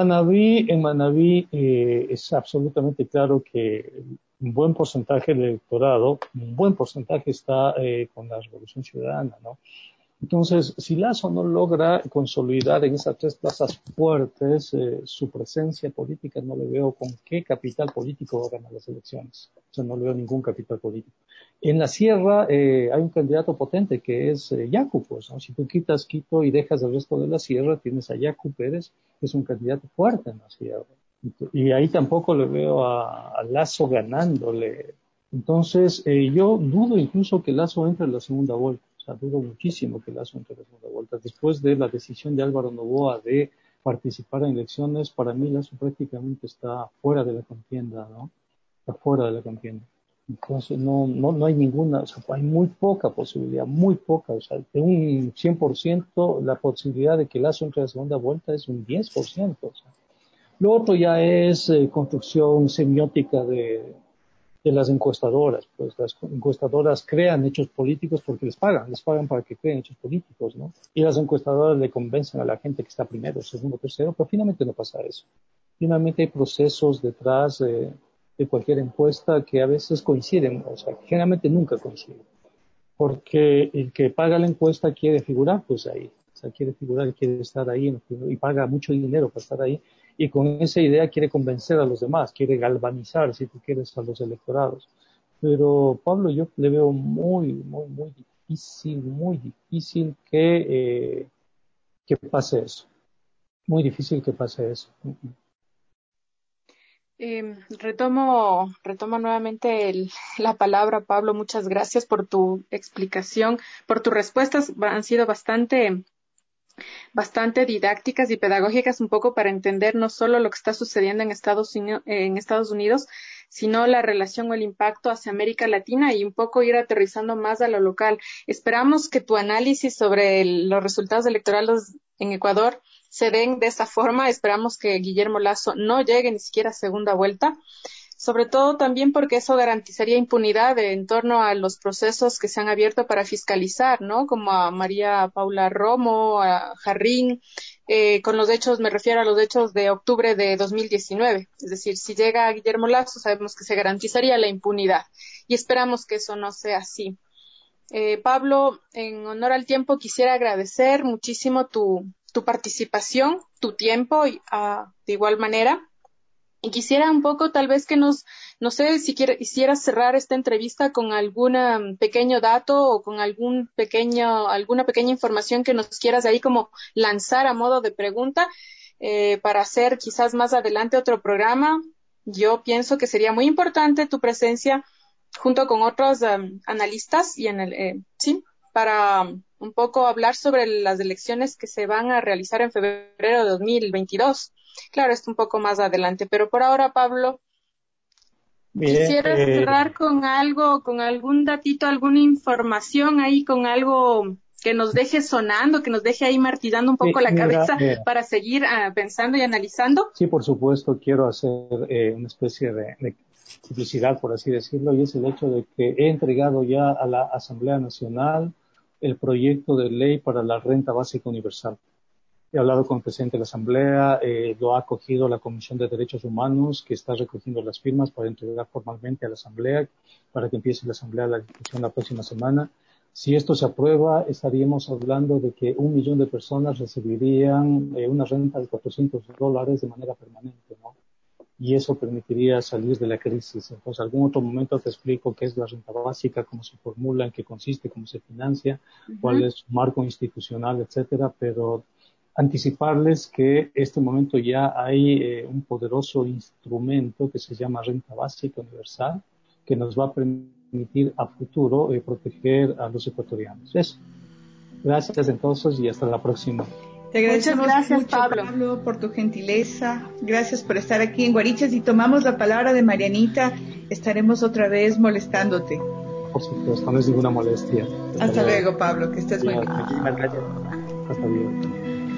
Manabí es absolutamente claro que un buen porcentaje del electorado, un buen porcentaje está con la Revolución Ciudadana, ¿no? Entonces, si Lasso no logra consolidar en esas 3 plazas fuertes su presencia política, no le veo con qué capital político va a ganar las elecciones. O sea, no le veo ningún capital político. En la sierra hay un candidato potente que es Yacu, pues, ¿no? Si tú quitas Quito y dejas el resto de la sierra, tienes a Yacu Pérez, que es un candidato fuerte en la sierra. Y ahí tampoco le veo a Lasso ganándole. Entonces, yo dudo incluso que Lasso entre en la segunda vuelta. O sea, dudo muchísimo que Lasso entre en la segunda vuelta. Después de la decisión de Álvaro Noboa de participar en elecciones, para mí Lasso prácticamente está fuera de la contienda, ¿no? Está fuera de la contienda. Entonces no hay ninguna, o sea, hay muy poca posibilidad, muy poca, o sea, de un 100% la posibilidad de que Lazo entre a la segunda vuelta es un 10%, o sea. Lo otro ya es construcción semiótica de las encuestadoras, pues las encuestadoras crean hechos políticos porque les pagan para que creen hechos políticos, ¿no? Y las encuestadoras le convencen a la gente que está primero, segundo, tercero, pero finalmente no pasa eso. Finalmente hay procesos detrás de cualquier encuesta que a veces coinciden, o sea, generalmente nunca coinciden, porque el que paga la encuesta quiere figurar, pues ahí, o sea, quiere figurar, quiere estar ahí y paga mucho dinero para estar ahí, y con esa idea quiere convencer a los demás, quiere galvanizar, si tú quieres, a los electorados. Pero Pablo, yo le veo muy difícil que pase eso, muy difícil que pase eso. Retomo nuevamente la palabra, Pablo. Muchas gracias por tu explicación, por tus respuestas. Han sido bastante didácticas y pedagógicas, un poco para entender no solo lo que está sucediendo en Estados Unidos, sino la relación o el impacto hacia América Latina y un poco ir aterrizando más a lo local. Esperamos que tu análisis sobre los resultados electorales en Ecuador se den de esa forma. Esperamos que Guillermo Lasso no llegue ni siquiera a segunda vuelta, sobre todo también porque eso garantizaría impunidad en torno a los procesos que se han abierto para fiscalizar, ¿no? Como a María Paula Romo, a Jarrín, con los hechos, me refiero a los hechos de octubre de 2019. Es decir, si llega Guillermo Lasso, sabemos que se garantizaría la impunidad y esperamos que eso no sea así. Pablo, en honor al tiempo, quisiera agradecer muchísimo tu participación, tu tiempo, y de igual manera. Y quisiera un poco, tal vez que no sé si quisieras cerrar esta entrevista con algún pequeño dato o con alguna pequeña información que nos quieras ahí como lanzar a modo de pregunta, para hacer quizás más adelante otro programa. Yo pienso que sería muy importante tu presencia junto con otros analistas y para un poco hablar sobre las elecciones que se van a realizar en febrero de 2022. Claro, esto un poco más adelante, pero por ahora, Pablo, ¿quisieras cerrar con algo, con algún datito, alguna información ahí, con algo que nos deje sonando, que nos deje ahí martillando un poco la cabeza para seguir pensando y analizando? Sí, por supuesto, quiero hacer una especie de publicidad, por así decirlo, y es el hecho de que he entregado ya a la Asamblea Nacional el proyecto de ley para la renta básica universal. He hablado con el presidente de la Asamblea, lo ha acogido la Comisión de Derechos Humanos, que está recogiendo las firmas para entregar formalmente a la Asamblea, para que empiece la Asamblea la discusión la próxima semana. Si esto se aprueba, estaríamos hablando de que 1 millón de personas recibirían una renta de $400 de manera permanente, ¿no? Y eso permitiría salir de la crisis. Entonces, algún otro momento te explico qué es la renta básica, cómo se formula, en qué consiste, cómo se financia, cuál es su marco institucional, etcétera, pero anticiparles que este momento ya hay un poderoso instrumento que se llama renta básica universal, que nos va a permitir a futuro proteger a los ecuatorianos. Eso. Gracias entonces y hasta la próxima. Te agradecemos mucho, Pablo, por tu gentileza. Gracias por estar aquí en Guarichas. Y tomamos la palabra de Marianita, estaremos otra vez molestándote. Por supuesto, no es ninguna molestia. Hasta luego, Pablo, que estés muy bien. Muchísimas gracias. Hasta bien.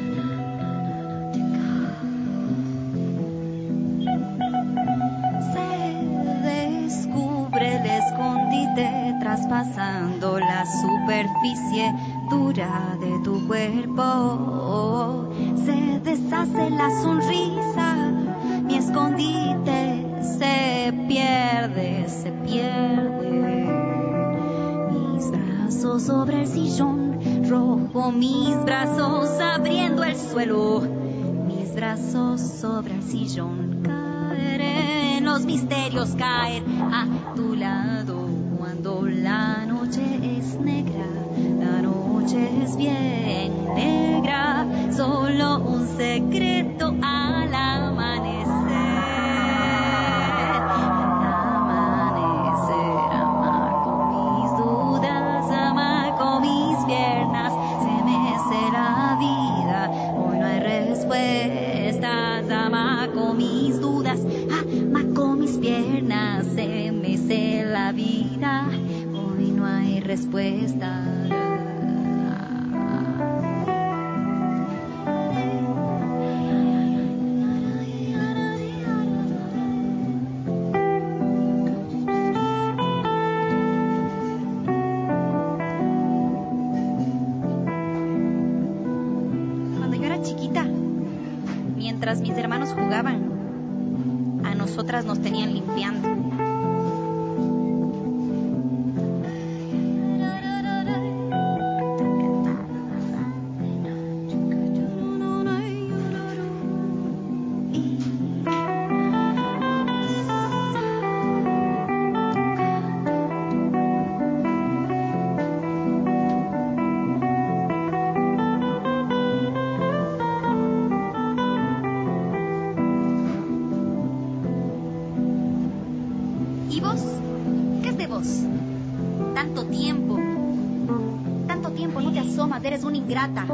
El escondite traspasando la superficie dura de tu cuerpo. Se deshace la sonrisa, mi escondite se pierde. Mis brazos sobre el sillón rojo, mis brazos abriendo el suelo, mis brazos sobre el sillón. Caer en los misterios, caer a tu lado cuando la noche es negra, la noche es bien negra, solo un secreto al amanecer. Amar con mis dudas, amar con mis piernas, se mece la vida, hoy no hay respuesta. respuestas, amaco mis dudas, amaco mis piernas, se me sé la vida, hoy no hay respuesta. Mientras mis hermanos jugaban, a nosotras nos tenían limpiando. ¿Y vos? ¿Qué es de vos? Tanto tiempo no te asomas, eres una ingrata.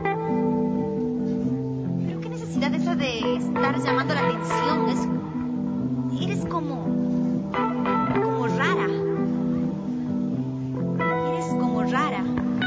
Pero qué necesidad esa de estar llamando la atención, eres como rara. Eres como rara.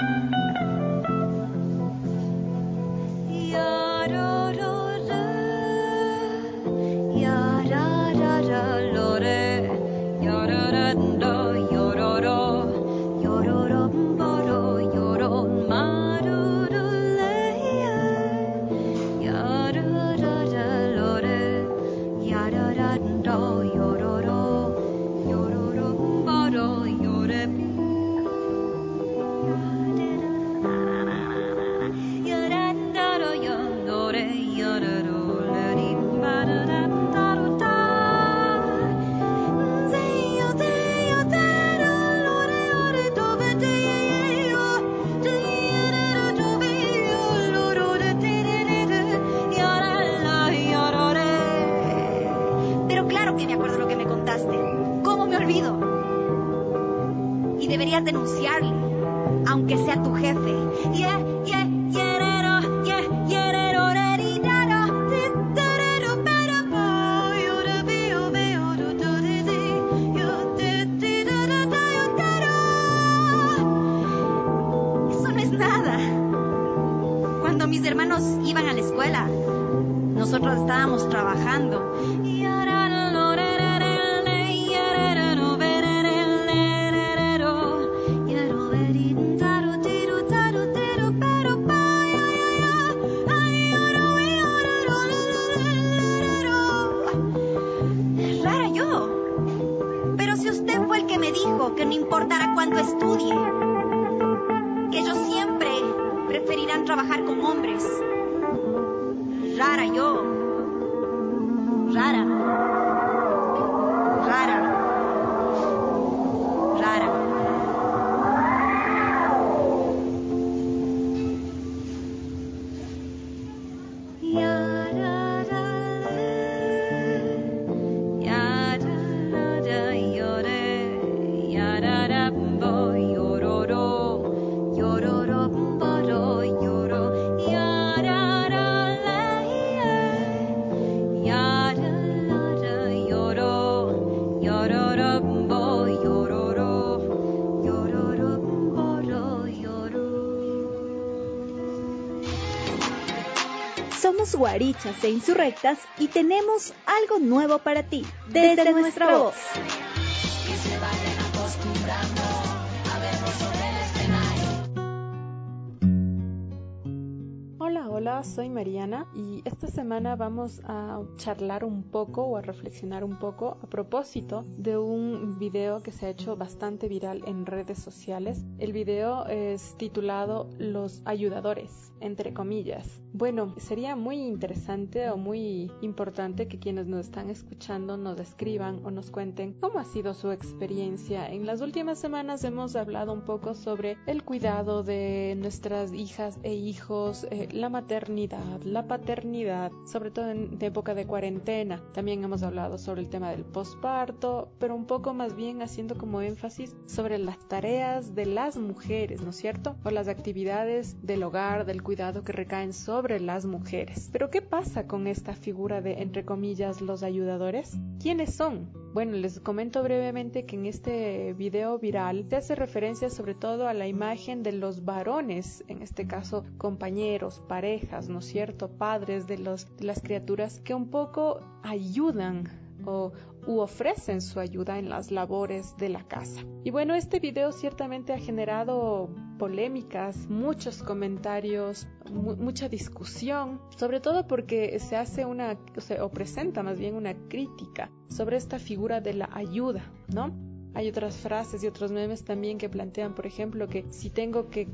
Y deberías denunciarle, aunque sea tu jefe. Eso no es nada. Cuando mis hermanos iban a la escuela, nosotros estábamos trabajando. Que no importara cuánto estudie, que ellos siempre preferirán trabajar con hombres. Rara yo. Rara. Somos Guarichas e Insurrectas y tenemos algo nuevo para ti desde nuestra voz. Que se vayan acostumbrando a vernos sobre el escenario. Hola, soy Mariana y esta semana vamos a charlar un poco o a reflexionar un poco a propósito de un video que se ha hecho bastante viral en redes sociales. El video es titulado Los ayudadores, entre comillas. Bueno, sería muy interesante o muy importante que quienes nos están escuchando nos escriban o nos cuenten cómo ha sido su experiencia. En las últimas semanas hemos hablado un poco sobre el cuidado de nuestras hijas e hijos, la maternidad maternidad, la paternidad, sobre todo en época de cuarentena. También hemos hablado sobre el tema del posparto, pero un poco más bien haciendo como énfasis sobre las tareas de las mujeres, ¿no es cierto? O las actividades del hogar, del cuidado que recaen sobre las mujeres. Pero ¿qué pasa con esta figura de, entre comillas, los ayudadores? ¿Quiénes son? Bueno, les comento brevemente que en este video viral se hace referencia sobre todo a la imagen de los varones, en este caso compañeros, parejas, ¿no es cierto?, padres de las criaturas que un poco ayudan u ofrecen su ayuda en las labores de la casa. Y bueno, este video ciertamente ha generado polémicas, muchos comentarios, mucha discusión, sobre todo porque se hace o presenta más bien una crítica sobre esta figura de la ayuda, ¿no? Hay otras frases y otros memes también que plantean, por ejemplo, que si tengo que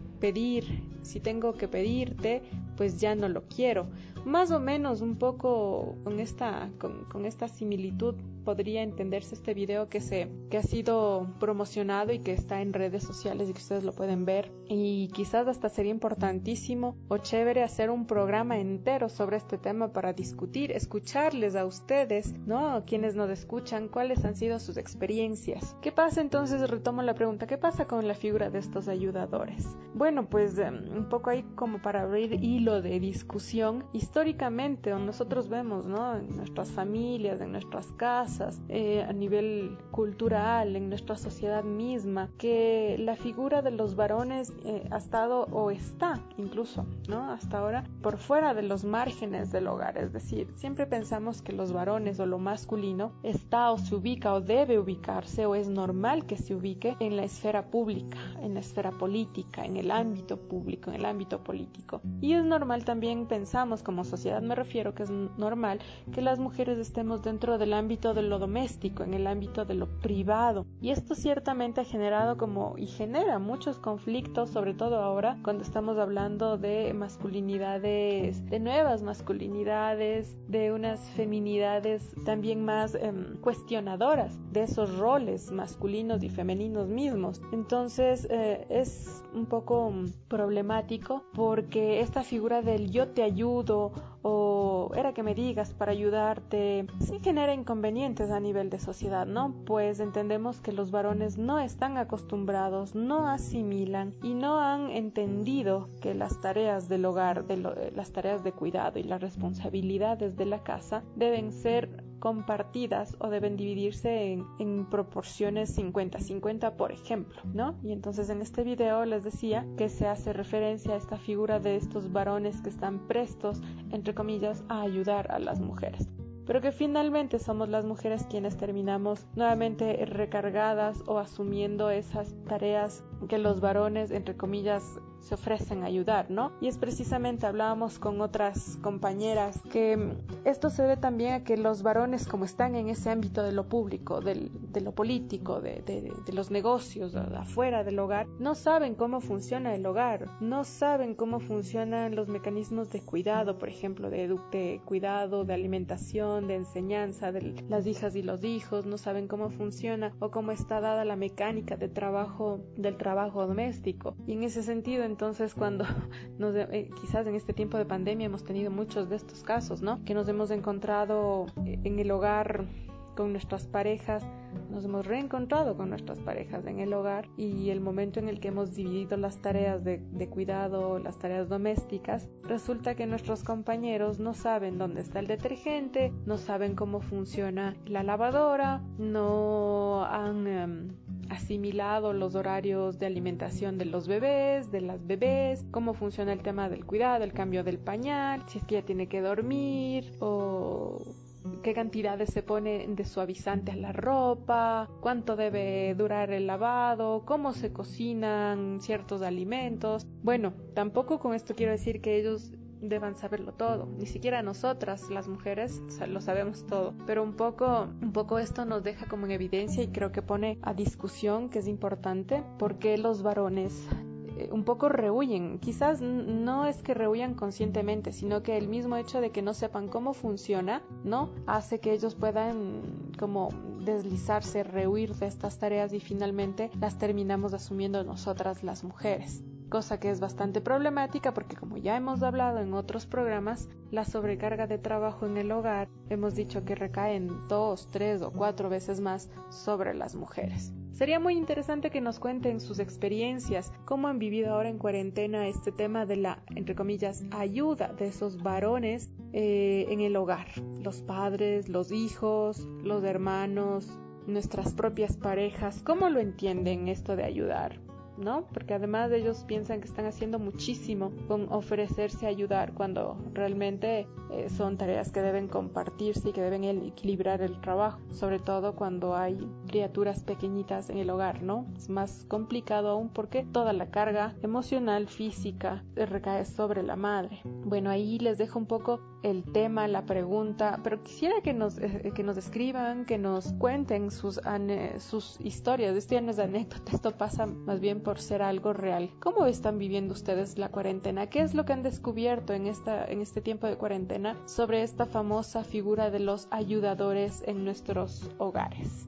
pedirte, pues ya no lo quiero. Más o menos un poco con esta similitud podría entenderse este video que ha sido promocionado y que está en redes sociales y que ustedes lo pueden ver. Y quizás hasta sería importantísimo o chévere hacer un programa entero sobre este tema para discutir, escucharles a ustedes, ¿no? Quienes nos escuchan, cuáles han sido sus experiencias. ¿Qué pasa entonces? Retomo la pregunta, ¿qué pasa con la figura de estos ayudadores? Bueno, pues un poco ahí como para abrir hilo de discusión, históricamente nosotros vemos, ¿no?, en nuestras familias, en nuestras casas, a nivel cultural, en nuestra sociedad misma, que la figura de los varones ha estado o está incluso, ¿no?, hasta ahora por fuera de los márgenes del hogar. Es decir, siempre pensamos que los varones o lo masculino está o se ubica o debe ubicarse o es normal que se ubique en la esfera pública, en la esfera política, en el ámbito público, en el ámbito político. Y es normal también, pensamos como sociedad, me refiero que es normal que las mujeres estemos dentro del ámbito de lo doméstico, en el ámbito de lo privado. Y esto ciertamente ha generado y genera muchos conflictos, sobre todo ahora cuando estamos hablando de masculinidades, de nuevas masculinidades, de unas feminidades también más cuestionadoras de esos roles masculinos y femeninos mismos. Entonces es un poco problemático porque esta figura del yo te ayudo o era que me digas para ayudarte sí genera inconvenientes a nivel de sociedad, ¿no? Pues entendemos que los varones no están acostumbrados, no asimilan y no han entendido que las tareas del hogar, las tareas de cuidado y las responsabilidades de la casa deben ser compartidas o deben dividirse en proporciones 50-50, por ejemplo, ¿no? Y entonces en este video les decía que se hace referencia a esta figura de estos varones que están prestos, entre comillas, a ayudar a las mujeres, pero que finalmente somos las mujeres quienes terminamos nuevamente recargadas o asumiendo esas tareas que los varones, entre comillas, se ofrecen a ayudar, ¿no? Y es precisamente, hablábamos con otras compañeras, que esto se debe también a que los varones, como están en ese ámbito de lo público, de lo político, de los negocios, de afuera del hogar, no saben cómo funciona el hogar, no saben cómo funcionan los mecanismos de cuidado, por ejemplo, de cuidado, de alimentación, de enseñanza de las hijas y los hijos, no saben cómo funciona o cómo está dada la mecánica del trabajo doméstico. Y en ese sentido, entonces, cuando quizás en este tiempo de pandemia hemos tenido muchos de estos casos, ¿no? Que nos hemos encontrado en el hogar con nuestras parejas, nos hemos reencontrado con nuestras parejas en el hogar, y el momento en el que hemos dividido las tareas de cuidado, las tareas domésticas, resulta que nuestros compañeros no saben dónde está el detergente, no saben cómo funciona la lavadora, no han asimilado los horarios de alimentación de los bebés, de las bebés, cómo funciona el tema del cuidado, el cambio del pañal, si es que ya tiene que dormir o qué cantidades se pone de suavizante a la ropa, cuánto debe durar el lavado, cómo se cocinan ciertos alimentos. Bueno, tampoco con esto quiero decir que ellos deban saberlo todo, ni siquiera nosotras las mujeres lo sabemos todo, pero un poco esto nos deja como en evidencia, y creo que pone a discusión, que es importante, porque los varones un poco rehuyen. Quizás no es que rehuyan conscientemente, sino que el mismo hecho de que no sepan cómo funciona, ¿no?, hace que ellos puedan como deslizarse, rehuir de estas tareas, y finalmente las terminamos asumiendo nosotras las mujeres. cosa que es bastante problemática porque, como ya hemos hablado en otros programas, la sobrecarga de trabajo en el hogar hemos dicho que recaen 2, 3 o 4 veces más sobre las mujeres. Sería muy interesante que nos cuenten sus experiencias, cómo han vivido ahora en cuarentena este tema de la, entre comillas, ayuda de esos varones en el hogar. Los padres, los hijos, los hermanos, nuestras propias parejas, ¿cómo lo entienden esto de ayudar? ¿No? Porque además ellos piensan que están haciendo muchísimo con ofrecerse a ayudar cuando realmente son tareas que deben compartirse y que deben equilibrar el trabajo, sobre todo cuando hay criaturas pequeñitas en el hogar, ¿no? Es más complicado aún porque toda la carga emocional, física, recae sobre la madre. Bueno, ahí les dejo un poco el tema, la pregunta, pero quisiera que nos escriban, que nos cuenten sus historias. Esto ya no es anécdota, esto pasa más bien por ser algo real. ¿Cómo están viviendo ustedes la cuarentena? ¿Qué es lo que han descubierto en este tiempo de cuarentena sobre esta famosa figura de los ayudadores en nuestros hogares?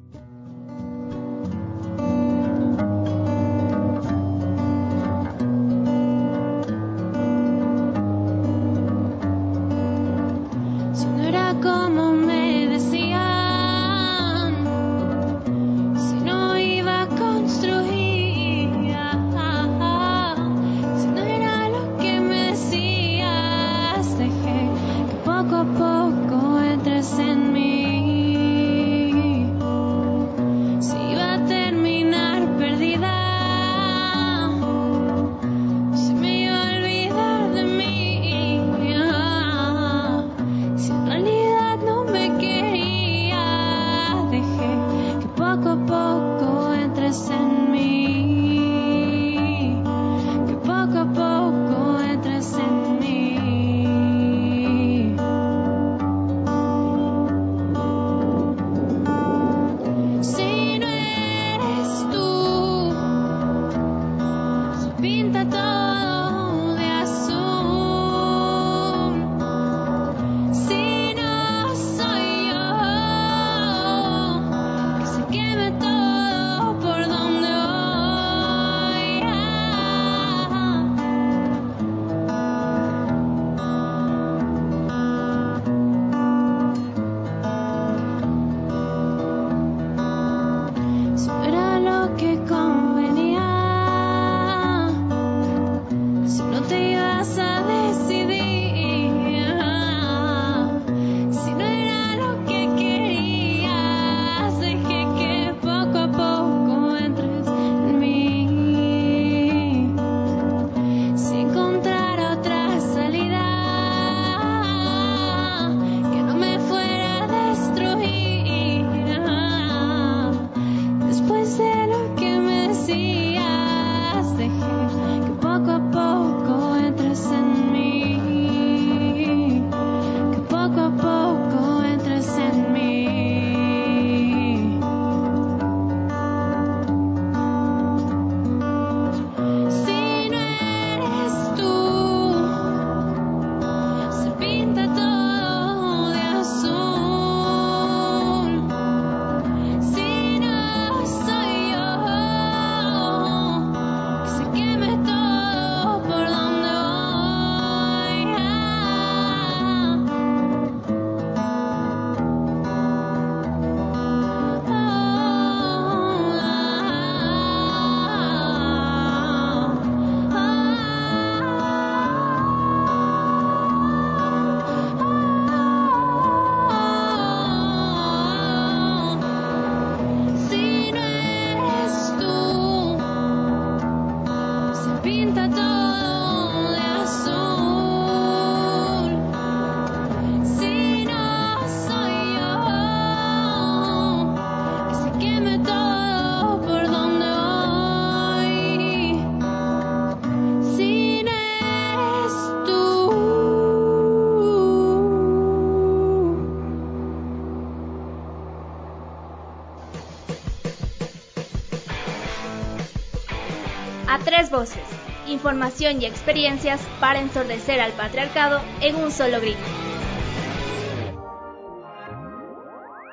A tres voces, información y experiencias para ensordecer al patriarcado en un solo grito.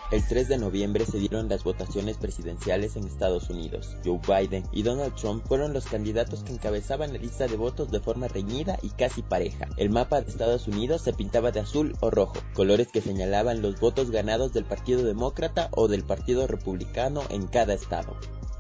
El 3 de noviembre se dieron las votaciones presidenciales en Estados Unidos. Joe Biden y Donald Trump fueron los candidatos que encabezaban la lista de votos de forma reñida y casi pareja. El mapa de Estados Unidos se pintaba de azul o rojo, colores que señalaban los votos ganados del Partido Demócrata o del Partido Republicano en cada estado.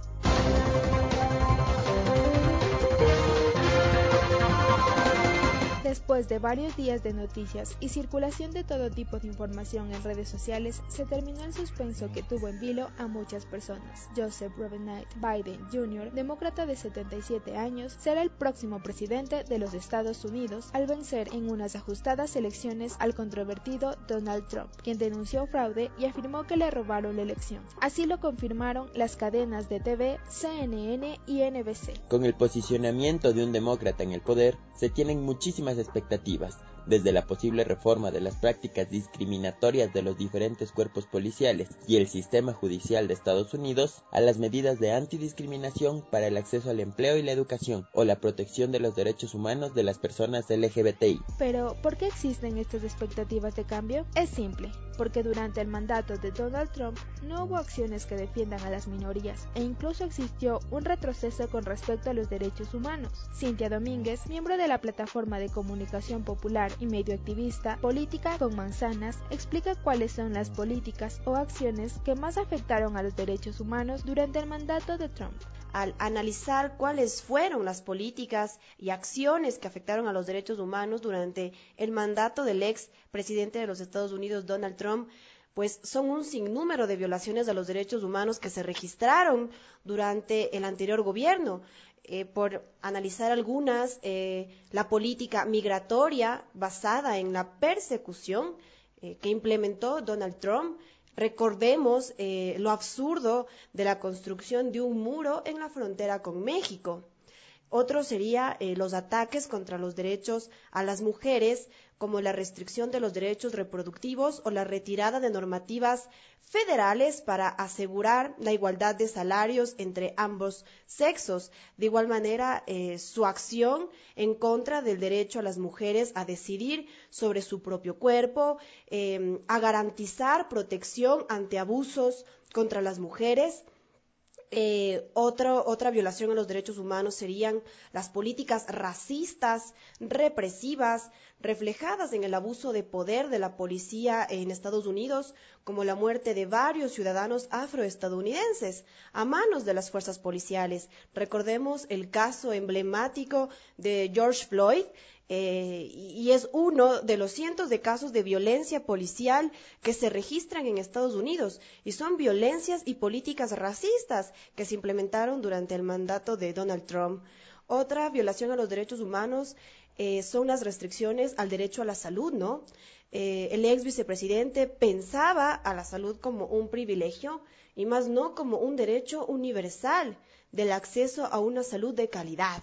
Después de varios días de noticias y circulación de todo tipo de información en redes sociales, se terminó el suspenso que tuvo en vilo a muchas personas. Joseph Robinette Biden Jr., demócrata de 77 años, será el próximo presidente de los Estados Unidos al vencer en unas ajustadas elecciones al controvertido Donald Trump, quien denunció fraude y afirmó que le robaron la elección. Así lo confirmaron las cadenas de TV CNN y NBC. Con el posicionamiento de un demócrata en el poder, se tienen muchísimas expectativas, desde la posible reforma de las prácticas discriminatorias de los diferentes cuerpos policiales y el sistema judicial de Estados Unidos, a las medidas de antidiscriminación para el acceso al empleo y la educación, o la protección de los derechos humanos de las personas LGBTI. Pero, ¿por qué existen estas expectativas de cambio? Es simple, porque durante el mandato de Donald Trump no hubo acciones que defiendan a las minorías, e incluso existió un retroceso con respecto a los derechos humanos. Cintia Domínguez, miembro de la plataforma de comunicación popular y medio activista Política con Manzanas, explica cuáles son las políticas o acciones que más afectaron a los derechos humanos durante el mandato de Trump. Al analizar cuáles fueron las políticas y acciones que afectaron a los derechos humanos durante el mandato del ex presidente de los Estados Unidos, Donald Trump, pues son un sinnúmero de violaciones a los derechos humanos que se registraron durante el anterior gobierno. Por analizar algunas, la política migratoria basada en la persecución que implementó Donald Trump. Recordemos lo absurdo de la construcción de un muro en la frontera con México. Otro sería los ataques contra los derechos a las mujeres, como la restricción de los derechos reproductivos o la retirada de normativas federales para asegurar la igualdad de salarios entre ambos sexos. De igual manera, su acción en contra del derecho a las mujeres a decidir sobre su propio cuerpo, a garantizar protección ante abusos contra las mujeres. Otra violación a los derechos humanos serían las políticas racistas, represivas, reflejadas en el abuso de poder de la policía en Estados Unidos, como la muerte de varios ciudadanos afroestadounidenses a manos de las fuerzas policiales. Recordemos el caso emblemático de George Floyd, y es uno de los cientos de casos de violencia policial que se registran en Estados Unidos, y son violencias y políticas racistas que se implementaron durante el mandato de Donald Trump. Otra violación a los derechos humanos son las restricciones al derecho a la salud, ¿no? El ex vicepresidente pensaba a la salud como un privilegio y más no como un derecho universal del acceso a una salud de calidad.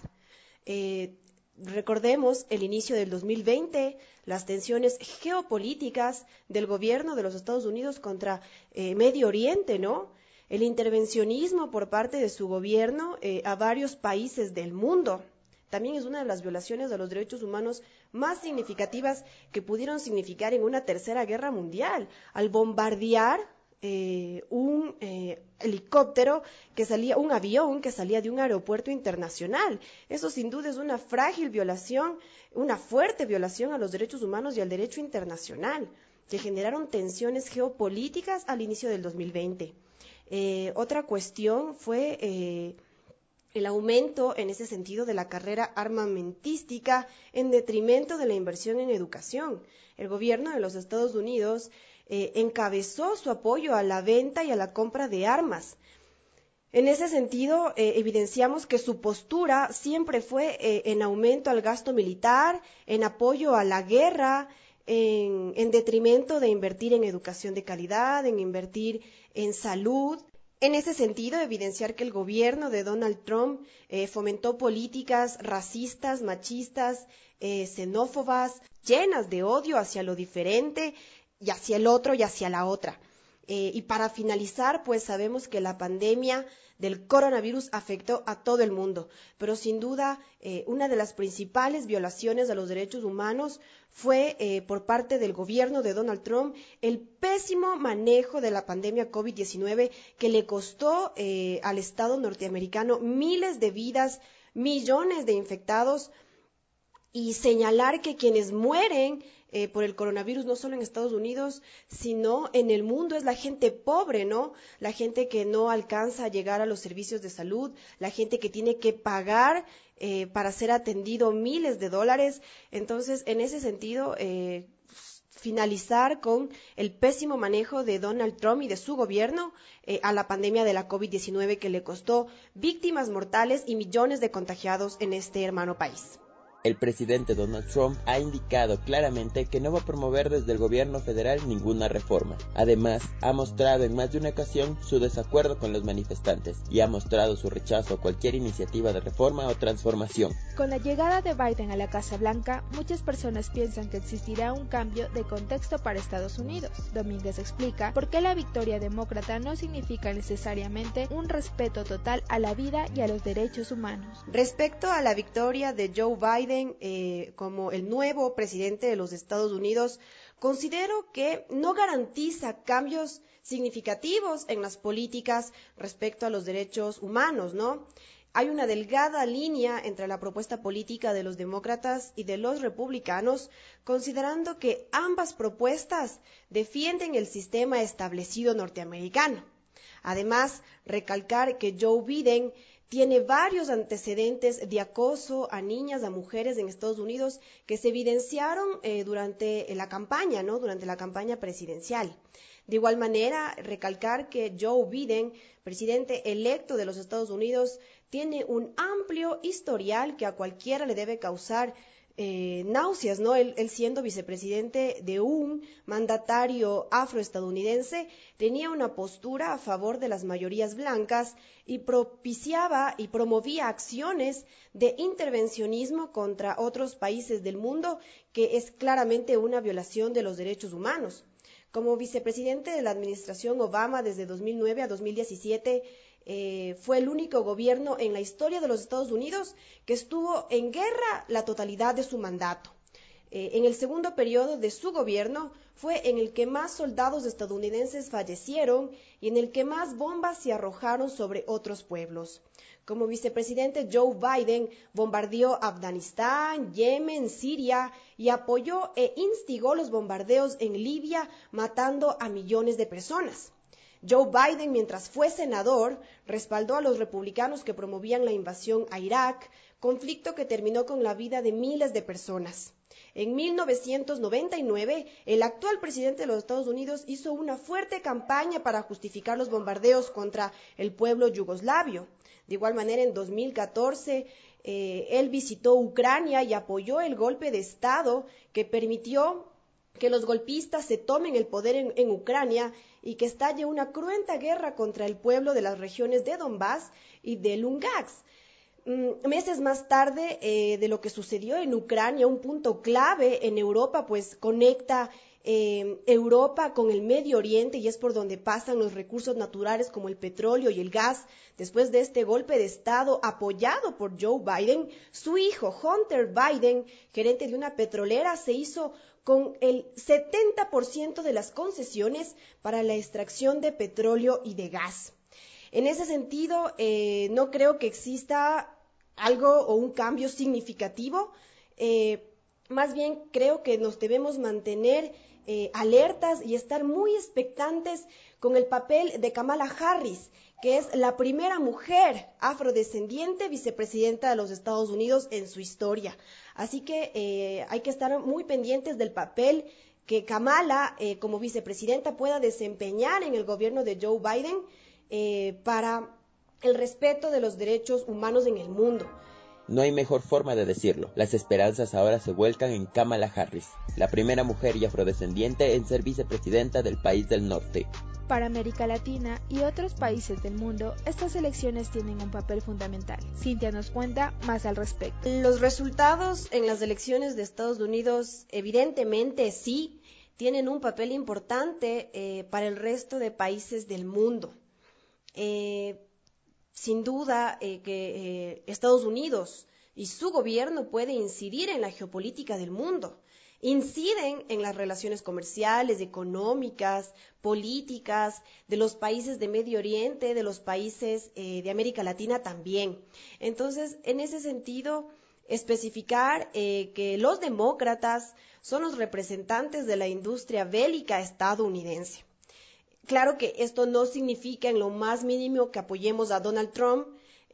Recordemos el inicio del 2020, las tensiones geopolíticas del gobierno de los Estados Unidos contra Medio Oriente, ¿no? El intervencionismo por parte de su gobierno a varios países del mundo. También es una de las violaciones de los derechos humanos más significativas que pudieron significar en una tercera guerra mundial, al bombardear un helicóptero que salía, un avión que salía de un aeropuerto internacional. Eso sin duda es una frágil violación, una fuerte violación a los derechos humanos y al derecho internacional, que generaron tensiones geopolíticas al inicio del 2020. Otra cuestión fue el aumento en ese sentido de la carrera armamentística en detrimento de la inversión en educación. El gobierno de los Estados Unidos encabezó su apoyo a la venta y a la compra de armas. En ese sentido, evidenciamos que su postura siempre fue en aumento al gasto militar, en apoyo a la guerra, en detrimento de invertir en educación de calidad, en invertir en salud. En ese sentido, evidenciar que el gobierno de Donald Trump fomentó políticas racistas, machistas, xenófobas, llenas de odio hacia lo diferente y hacia el otro y hacia la otra. Y para finalizar, pues sabemos que la pandemia del coronavirus afectó a todo el mundo, pero sin duda una de las principales violaciones a los derechos humanos fue por parte del gobierno de Donald Trump el pésimo manejo de la pandemia COVID-19 que le costó al Estado norteamericano miles de vidas, millones de infectados, y señalar que quienes mueren por el coronavirus, no solo en Estados Unidos, sino en el mundo, es la gente pobre, ¿no? La gente que no alcanza a llegar a los servicios de salud, la gente que tiene que pagar para ser atendido miles de dólares. Entonces, en ese sentido, finalizar con el pésimo manejo de Donald Trump y de su gobierno a la pandemia de la COVID-19 que le costó víctimas mortales y millones de contagiados en este hermano país. El presidente Donald Trump ha indicado claramente que no va a promover desde el gobierno federal ninguna reforma. Además, ha mostrado en más de una ocasión su desacuerdo con los manifestantes y ha mostrado su rechazo a cualquier iniciativa de reforma o transformación. Con la llegada de Biden a la Casa Blanca, muchas personas piensan que existirá un cambio de contexto para Estados Unidos. Domínguez explica por qué la victoria demócrata no significa necesariamente un respeto total a la vida y a los derechos humanos. Respecto a la victoria de Joe Biden como el nuevo presidente de los Estados Unidos, considero que no garantiza cambios significativos en las políticas respecto a los derechos humanos, ¿no? Hay una delgada línea entre la propuesta política de los demócratas y de los republicanos, considerando que ambas propuestas defienden el sistema establecido norteamericano. Además, recalcar que Joe Biden tiene varios antecedentes de acoso a niñas, a mujeres en Estados Unidos que se evidenciaron durante la campaña, ¿no? Durante la campaña presidencial. De igual manera, recalcar que Joe Biden, presidente electo de los Estados Unidos, tiene un amplio historial que a cualquiera le debe causar náuseas, ¿no? Él siendo vicepresidente de un mandatario afroestadounidense, tenía una postura a favor de las mayorías blancas y propiciaba y promovía acciones de intervencionismo contra otros países del mundo, que es claramente una violación de los derechos humanos. Como vicepresidente de la administración Obama desde 2009 a 2017, fue el único gobierno en la historia de los Estados Unidos que estuvo en guerra la totalidad de su mandato. En el segundo periodo de su gobierno fue en el que más soldados estadounidenses fallecieron y en el que más bombas se arrojaron sobre otros pueblos. Como vicepresidente, Joe Biden bombardeó Afganistán, Yemen, Siria y apoyó e instigó los bombardeos en Libia, matando a millones de personas. Joe Biden, mientras fue senador, respaldó a los republicanos que promovían la invasión a Irak, conflicto que terminó con la vida de miles de personas. En 1999, el actual presidente de los Estados Unidos hizo una fuerte campaña para justificar los bombardeos contra el pueblo yugoslavio. De igual manera, en 2014, él visitó Ucrania y apoyó el golpe de Estado que permitió que los golpistas se tomen el poder en Ucrania y que estalle una cruenta guerra contra el pueblo de las regiones de Donbass y de Lugansk. Meses más tarde de lo que sucedió en Ucrania, un punto clave en Europa, pues conecta Europa con el Medio Oriente y es por donde pasan los recursos naturales como el petróleo y el gas. Después de este golpe de Estado apoyado por Joe Biden, su hijo Hunter Biden, gerente de una petrolera, se hizo con el 70% de las concesiones para la extracción de petróleo y de gas. En ese sentido, no creo que exista algo o un cambio significativo. Más bien creo que nos debemos mantener alertas y estar muy expectantes con el papel de Kamala Harris, que es la primera mujer afrodescendiente vicepresidenta de los Estados Unidos en su historia. Así que hay que estar muy pendientes del papel que Kamala, como vicepresidenta, pueda desempeñar en el gobierno de Joe Biden para el respeto de los derechos humanos en el mundo. No hay mejor forma de decirlo. Las esperanzas ahora se vuelcan en Kamala Harris, la primera mujer y afrodescendiente en ser vicepresidenta del país del norte. Para América Latina y otros países del mundo, estas elecciones tienen un papel fundamental. Cintia nos cuenta más al respecto. Los resultados en las elecciones de Estados Unidos, evidentemente sí, tienen un papel importante para el resto de países del mundo. Sin duda que Estados Unidos y su gobierno puede incidir en la geopolítica del mundo. Inciden en las relaciones comerciales, económicas, políticas de los países de Medio Oriente, de los países de América Latina también. Entonces, en ese sentido, especificar que los demócratas son los representantes de la industria bélica estadounidense. Claro que esto no significa en lo más mínimo que apoyemos a Donald Trump,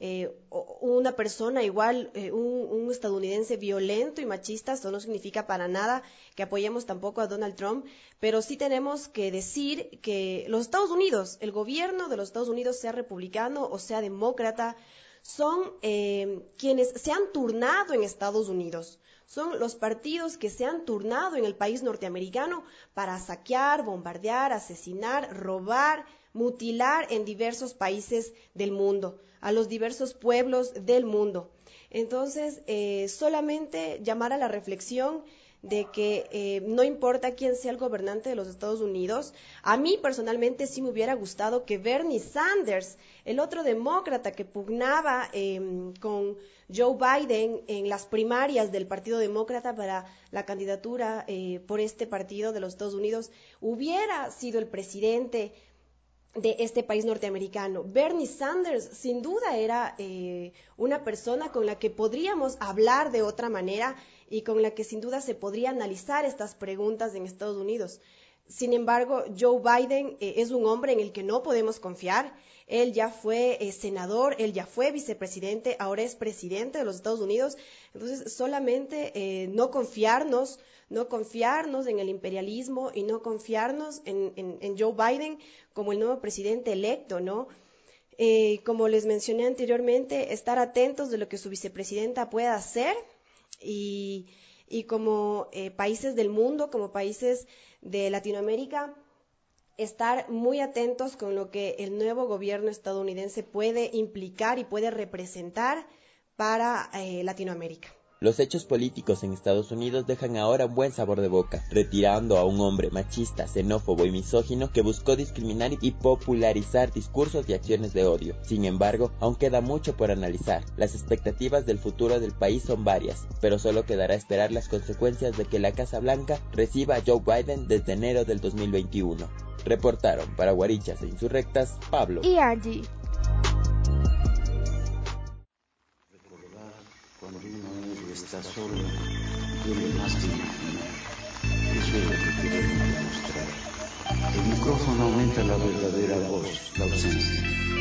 una persona igual, un estadounidense violento y machista. Esto no significa para nada que apoyemos tampoco a Donald Trump, pero sí tenemos que decir que los Estados Unidos, el gobierno de los Estados Unidos, sea republicano o sea demócrata, son quienes se han turnado en Estados Unidos. Son los partidos que se han turnado en el país norteamericano para saquear, bombardear, asesinar, robar, mutilar en diversos países del mundo, a los diversos pueblos del mundo. Entonces, solamente llamar a la reflexión de que no importa quién sea el gobernante de los Estados Unidos. A mí personalmente sí me hubiera gustado que Bernie Sanders, el otro demócrata que pugnaba con Joe Biden en las primarias del Partido Demócrata para la candidatura por este partido de los Estados Unidos, hubiera sido el presidente de este país norteamericano. Bernie Sanders sin duda era una persona con la que podríamos hablar de otra manera y con la que sin duda se podría analizar estas preguntas en Estados Unidos. Sin embargo, Joe Biden es un hombre en el que no podemos confiar. Él ya fue senador, él ya fue vicepresidente, ahora es presidente de los Estados Unidos. Entonces, solamente no confiarnos en el imperialismo y no confiarnos en Joe Biden como el nuevo presidente electo, ¿no? Como les mencioné anteriormente, estar atentos de lo que su vicepresidenta pueda hacer y como países del mundo, como países de Latinoamérica, estar muy atentos con lo que el nuevo gobierno estadounidense puede implicar y puede representar para Latinoamérica. Los hechos políticos en Estados Unidos dejan ahora un buen sabor de boca, retirando a un hombre machista, xenófobo y misógino que buscó discriminar y popularizar discursos y acciones de odio. Sin embargo, aún queda mucho por analizar. Las expectativas del futuro del país son varias, pero solo quedará esperar las consecuencias de que la Casa Blanca reciba a Joe Biden desde enero del 2021. Reportaron para Guarichas e Insurrectas, Pablo y Angie. Cuando uno está solo, duele más que imaginar. Eso es lo que queremos demostrar. El micrófono aumenta la verdadera voz, la ausencia.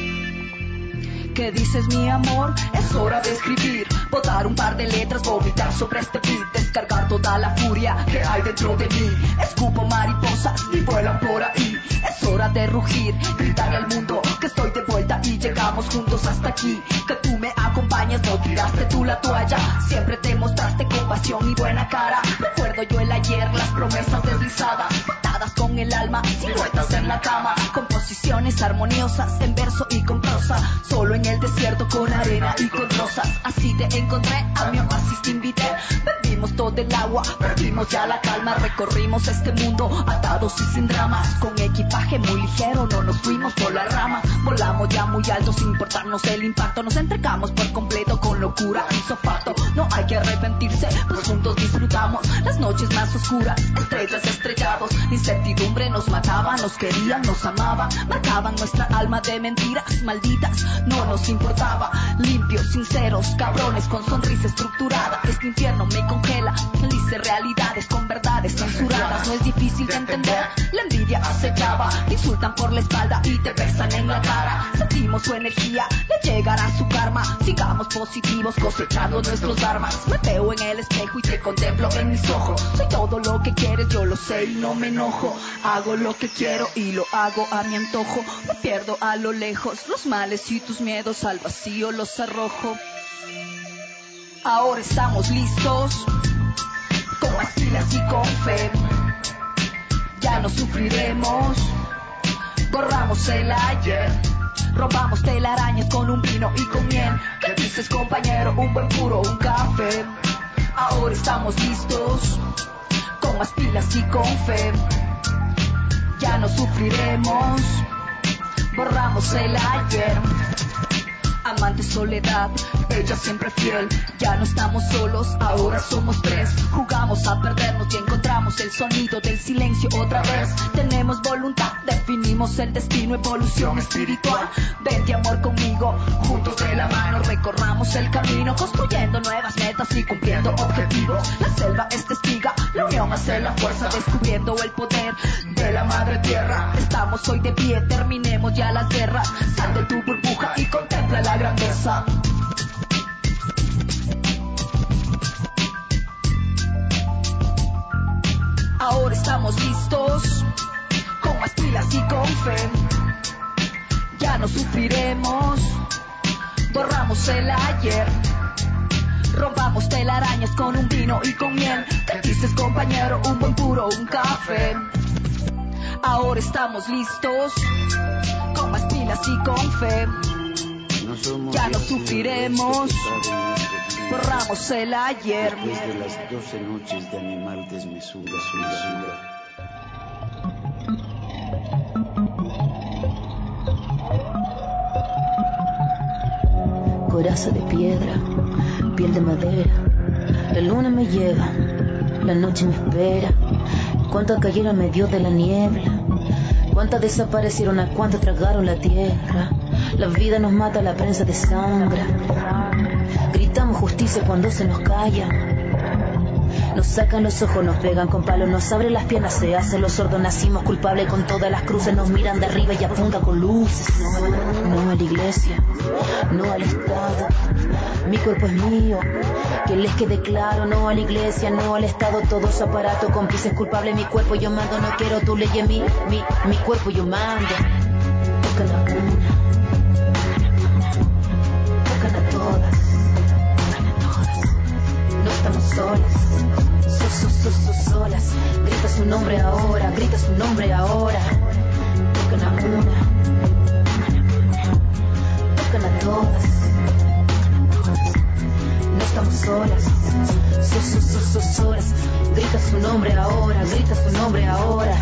¿Qué dices, mi amor? Es hora de escribir, botar un par de letras, vomitar sobre este beat, descargar toda la furia que hay dentro de mí. Escupo mariposas y vuelan por ahí. Es hora de rugir, gritar al mundo que estoy de vuelta y llegamos juntos hasta aquí. Que tú me acompañes, no tiraste tú la toalla. Siempre te mostraste compasión y buena cara. Recuerdo yo el ayer, las promesas deslizadas, pactadas con el alma, siluetas en la cama, composiciones armoniosas en verso y con prosa. Solo en el desierto con arena y con rosas. Así te encontré, a mi oasis te invité. Bebimos todo el agua, perdimos ya la calma. Recorrimos este mundo atados y sin dramas. Con equipaje muy ligero no nos fuimos por las ramas. Volamos ya muy alto sin importarnos el impacto. Nos entregamos por completo con locura y sofacto. No hay que arrepentirse, pues juntos disfrutamos las noches más oscuras, estrellas estrellados. La incertidumbre nos mataba, nos querían, nos amaban. Marcaban nuestra alma de mentiras malditas. No nos importaba, limpios, sinceros, cabrones con sonrisa estructurada. Este infierno me congela, dice realidades con verdades censuradas. No es difícil de entender, la envidia acechaba. Te insultan por la espalda y te besan en la cara. Sentimos su energía, le llegará su karma. Sigamos positivos cosechando nuestros dharmas. Me veo en el espejo y te contemplo en mis ojos. Soy todo lo que quieres, yo lo sé y no me enojo. Hago lo que quiero y lo hago a mi antojo. Me pierdo a lo lejos, los males y tus miedos al vacío los arrojo. Ahora estamos listos, con pastillas y con fe. Ya no sufriremos, borramos el ayer. Robamos telarañas con un vino y con miel. ¿Qué dices, compañero? Un buen puro, un café. Ahora estamos listos, con más pilas y con fe. Ya no sufriremos, borramos el ayer. Amante soledad, ella siempre fiel. Ya no estamos solos, ahora somos tres. Jugamos a perdernos y encontramos el sonido del silencio otra vez. Tenemos voluntad, definimos el destino, evolución espiritual. Vente amor conmigo, juntos de la mano recorramos el camino, construyendo nuevas metas y cumpliendo objetivos. La selva es testiga, la unión hace la fuerza, descubriendo el poder de la madre tierra. Estamos hoy de pie, terminemos ya las guerras. Sal de tu burbuja y contempla la grandeza. Ahora estamos listos, con más pilas y con fe. Ya no sufriremos, borramos el ayer. Rompamos telarañas con un vino y con miel. ¿Qué dices compañero? Un buen puro, un café. Ahora estamos listos, con más pilas y con fe. Ya no sufriremos, borramos el ayer. Después de las 12 noches de animal desmesura, Coraza de piedra, piel de madera. La luna me lleva, la noche me espera. Cuántas cayeron en medio de la niebla, cuántas desaparecieron, a cuántas tragaron la tierra. La vida nos mata, la prensa desangra. Gritamos justicia cuando se nos calla. Nos sacan los ojos, nos pegan con palos, nos abren las piernas, se hacen los sordos. Nacimos culpables con todas las cruces, nos miran de arriba y apuntan con luces. No a la iglesia, no al Estado. Mi cuerpo es mío, que les quede claro. No a la iglesia, no al Estado. Todo su aparato, cómplices culpables. Mi cuerpo yo mando, no quiero tu ley en mí. Mi cuerpo yo mando. Tocan la cuna, tocan a todas. No estamos solas, solas. Grita su nombre ahora, grita su nombre ahora. Tocan a una, tocan a todas. No estamos solas, solas. Grita su nombre ahora, grita su nombre ahora.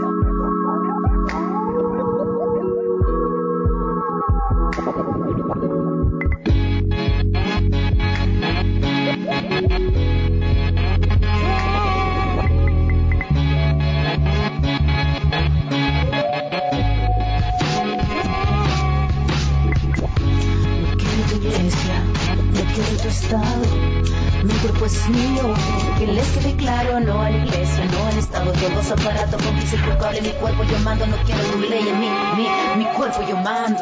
Mi cuerpo es mío, que les quede claro. No a la iglesia, no al Estado. Todos aparatos, cómplices culpables. Mi cuerpo yo mando, no quiero tu ley en mí. Mi cuerpo yo mando.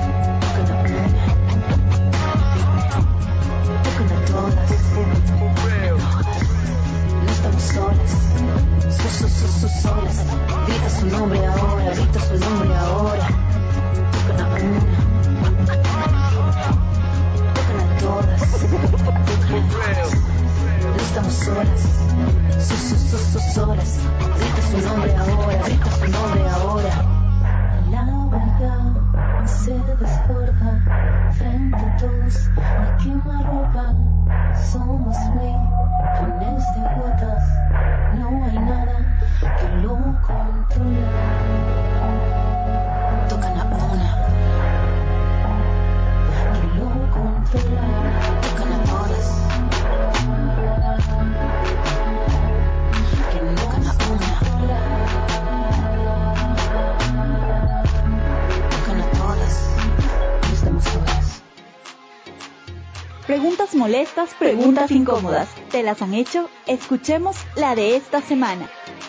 Tocan a todas. No estamos solas, solas. Grita su nombre ahora, grita su nombre ahora. Tocan a una, tocan a todas. No estamos solas, solas. Grita su nombre ahora, grita su nombre ahora. La verdad se desborda frente a todos. La quemarropa somos millones de gotas. No hay nada que lo controle. Tocan a una, que lo controla. Tocan a todas. Preguntas molestas, preguntas incómodas. ¿Te las han hecho? Escuchemos la de esta semana.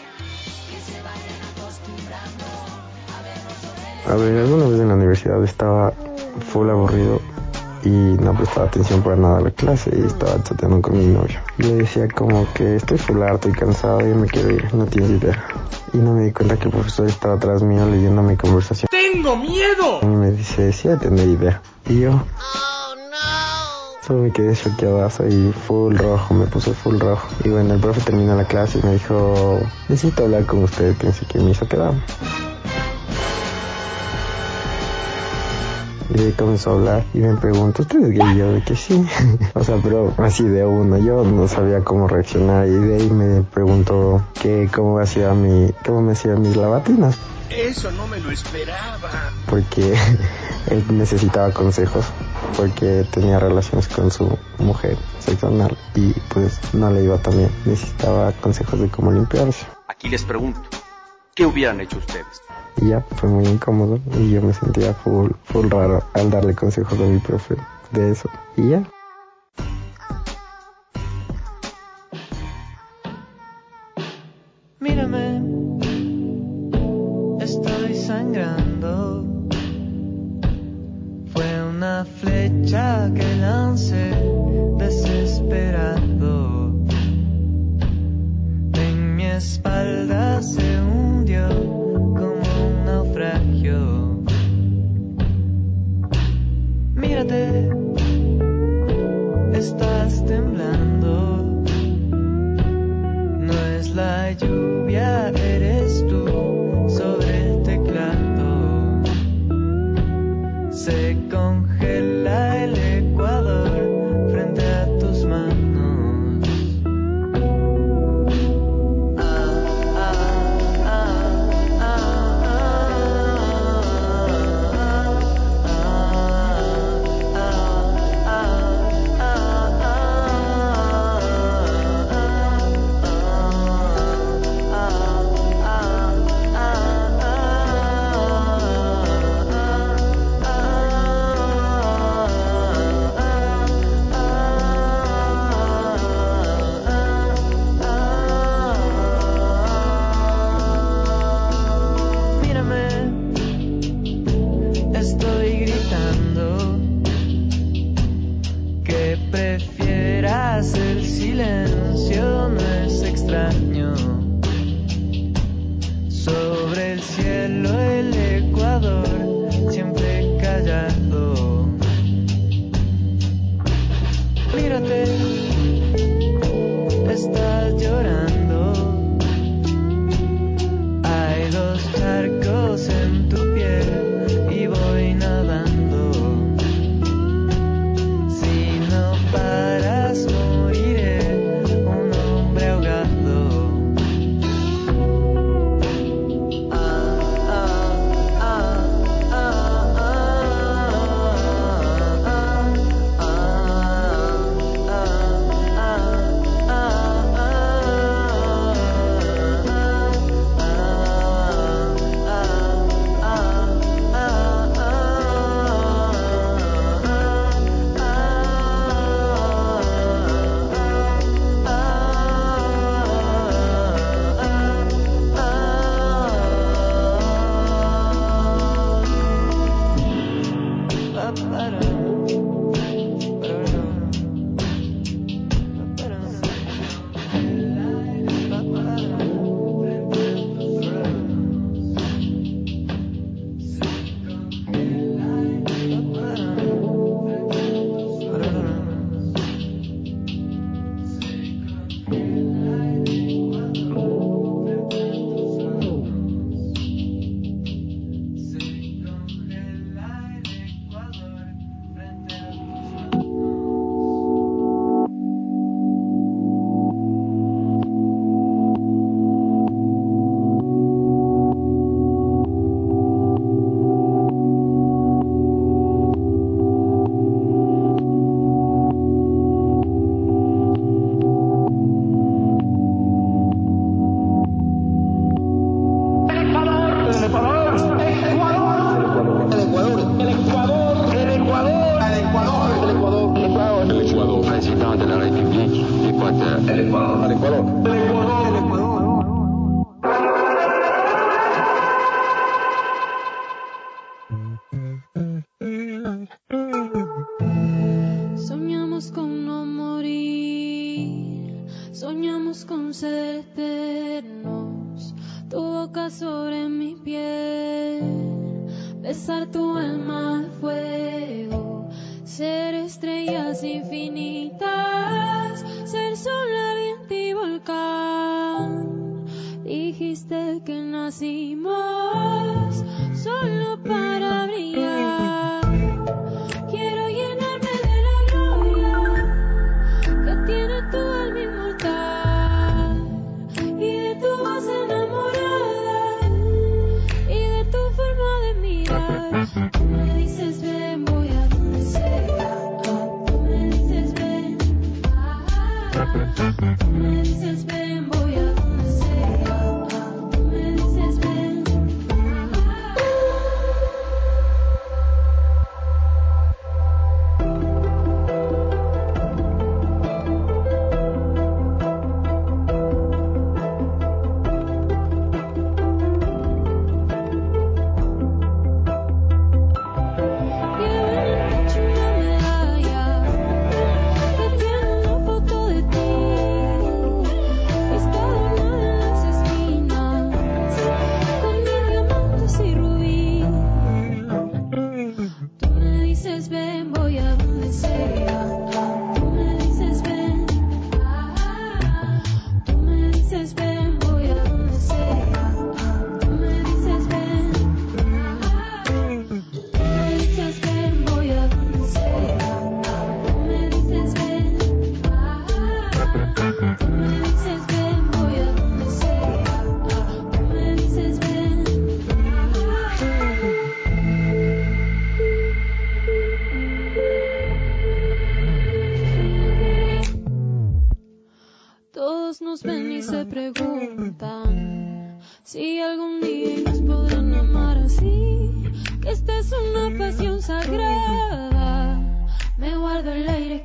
A ver, alguna vez en la universidad estaba full aburrido y no prestaba atención para nada a la clase y estaba chateando con mi novio. Y le decía como que estoy full harto y cansado y me quiero ir, no tienes idea. Y no me di cuenta que el profesor estaba atrás mío leyendo mi conversación. ¡Tengo miedo! Y me dice, sí, tener idea. Y yo... solo me quedé choqueadazo y full rojo, me puse full rojo. Y bueno, el profe terminó la clase y me dijo, necesito hablar con usted, que no sé qué, me hizo quedar. Y comenzó a hablar y me preguntó, ¿usted es gay? Y yo de que sí. O sea, pero así de uno, yo no sabía cómo reaccionar. Y de ahí me preguntó que cómo me hacía mis lavatinas. Eso no me lo esperaba. Porque él necesitaba consejos, porque tenía relaciones con su mujer sexo anal y pues no le iba tan bien. Necesitaba consejos de cómo limpiarse. Aquí les pregunto, ¿qué hubieran hecho ustedes? Y ya, fue muy incómodo y yo me sentía full raro al darle consejos a mi profe de eso. Y ya. Mírame, estoy sangrando. Fue una flecha que lancé desesperado. En mi espalda se hundió como un naufragio. Mírate, estás temblando. No es la lluvia, eres tú sobre el teclado. Se congela el Ecuador frente a tus manos.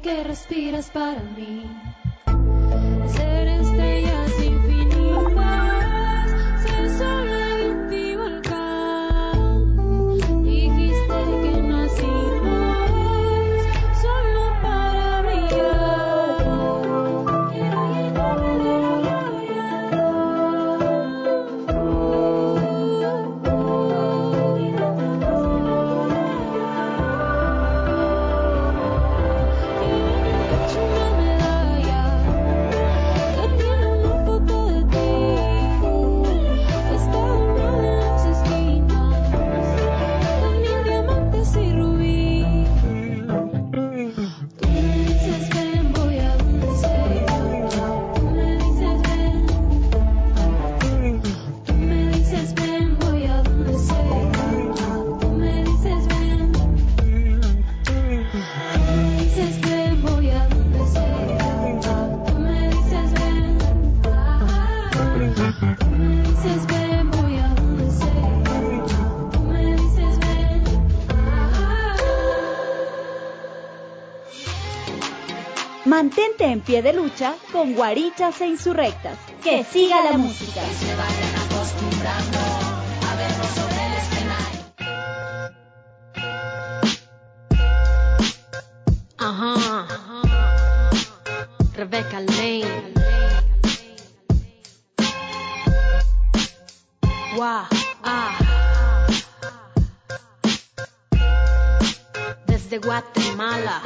que respiras para mí. Ser estrellas infinitas, ser sobre un volcán. Dijiste que nacimos solo para brillar. Quiero llenarme de Mantente en pie de lucha con Guarichas e Insurrectas. Que siga la música. Se vayan acostumbrando a vernos sobre el escenario. Ajá. Rebecca Lane. Wow. Desde Guatemala.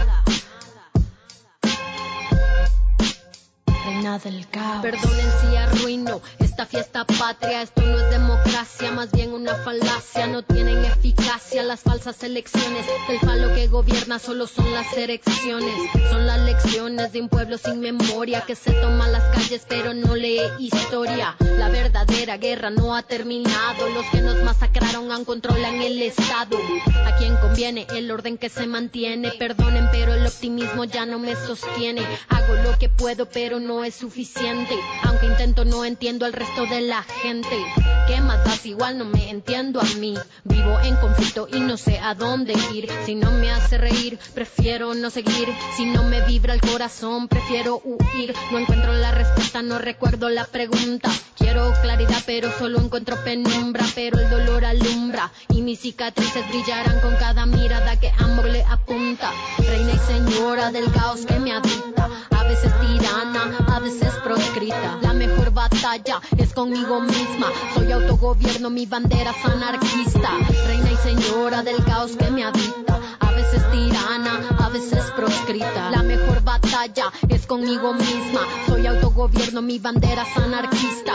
Reina del caos. Perdonen si arruino esta fiesta patria. Esto no es democracia, más bien una falacia. No tienen eficacia las falsas elecciones. Del falo que gobierna solo son las erecciones. Son las lecciones de un pueblo sin memoria que se toma las calles pero no lee historia. La verdadera guerra no ha terminado. Los que nos masacraron aún controlan el estado. A quien conviene el orden que se mantiene. Perdonen pero el optimismo ya no me sostiene. Hago lo que puedo pero no es suficiente. Aunque intento no entiendo al resto de la gente. ¿Qué más das? Igual no me entiendo a mí. Vivo en conflicto y no sé a dónde ir. Si no me hace reír, prefiero no seguir. Si no me vibra el corazón, prefiero huir. No encuentro la respuesta, no recuerdo la pregunta. Quiero claridad, pero solo encuentro penumbra. Pero el dolor alumbra y mis cicatrices brillarán con cada mirada que amor le apunta. Reina y señora del caos que me habita. A veces tirana, a veces proscrita. La mejor batalla es conmigo misma. Soy autogobierno, mi bandera es anarquista. Reina y señora del caos que me habita. A veces tirana, a veces proscrita. La mejor batalla es conmigo misma. Soy autogobierno, mi bandera es anarquista.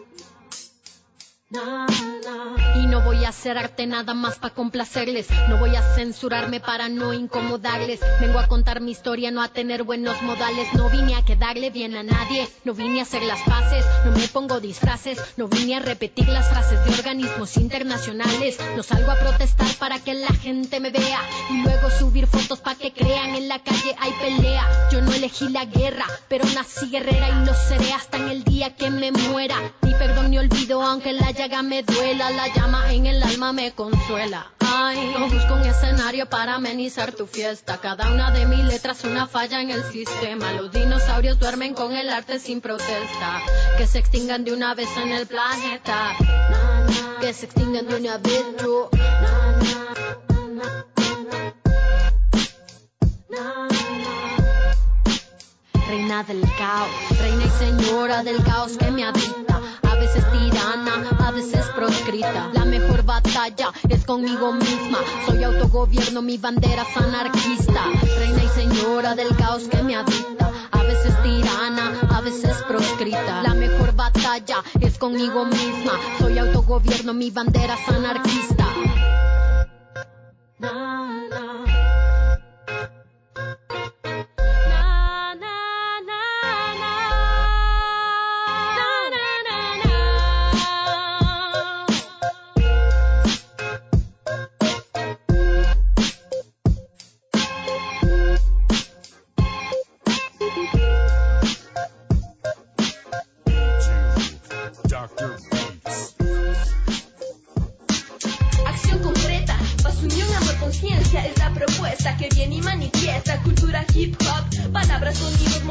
Y no voy a hacer arte nada más para complacerles. No voy a censurarme para no incomodarles. Vengo a contar mi historia, no a tener buenos modales. No vine a quedarle bien a nadie. No vine a hacer las paces, no me pongo disfraces. No vine a repetir las frases de organismos internacionales. No salgo a protestar para que la gente me vea y luego subir fotos para que crean en la calle hay pelea. Yo no elegí la guerra, pero nací guerrera y lo seré hasta en el día que me muera. Ni perdón ni olvido aunque la llaga me duela. La llama en el alma me consuela. Ay, no busco un escenario para amenizar tu fiesta. Cada una de mis letras una falla en el sistema. Los dinosaurios duermen con el arte sin protesta. Que se extingan de una vez en el planeta. Que se extingan de una vez, yo. Reina del caos, reina y señora del caos que me habita. A veces tirana, a veces proscrita. La mejor batalla es conmigo misma. Soy autogobierno, mi bandera es anarquista. Reina y señora del caos que me habita. A veces tirana, a veces proscrita. La mejor batalla es conmigo misma. Soy autogobierno, mi bandera es anarquista. Acción concreta, paz, unión, amor, conciencia es la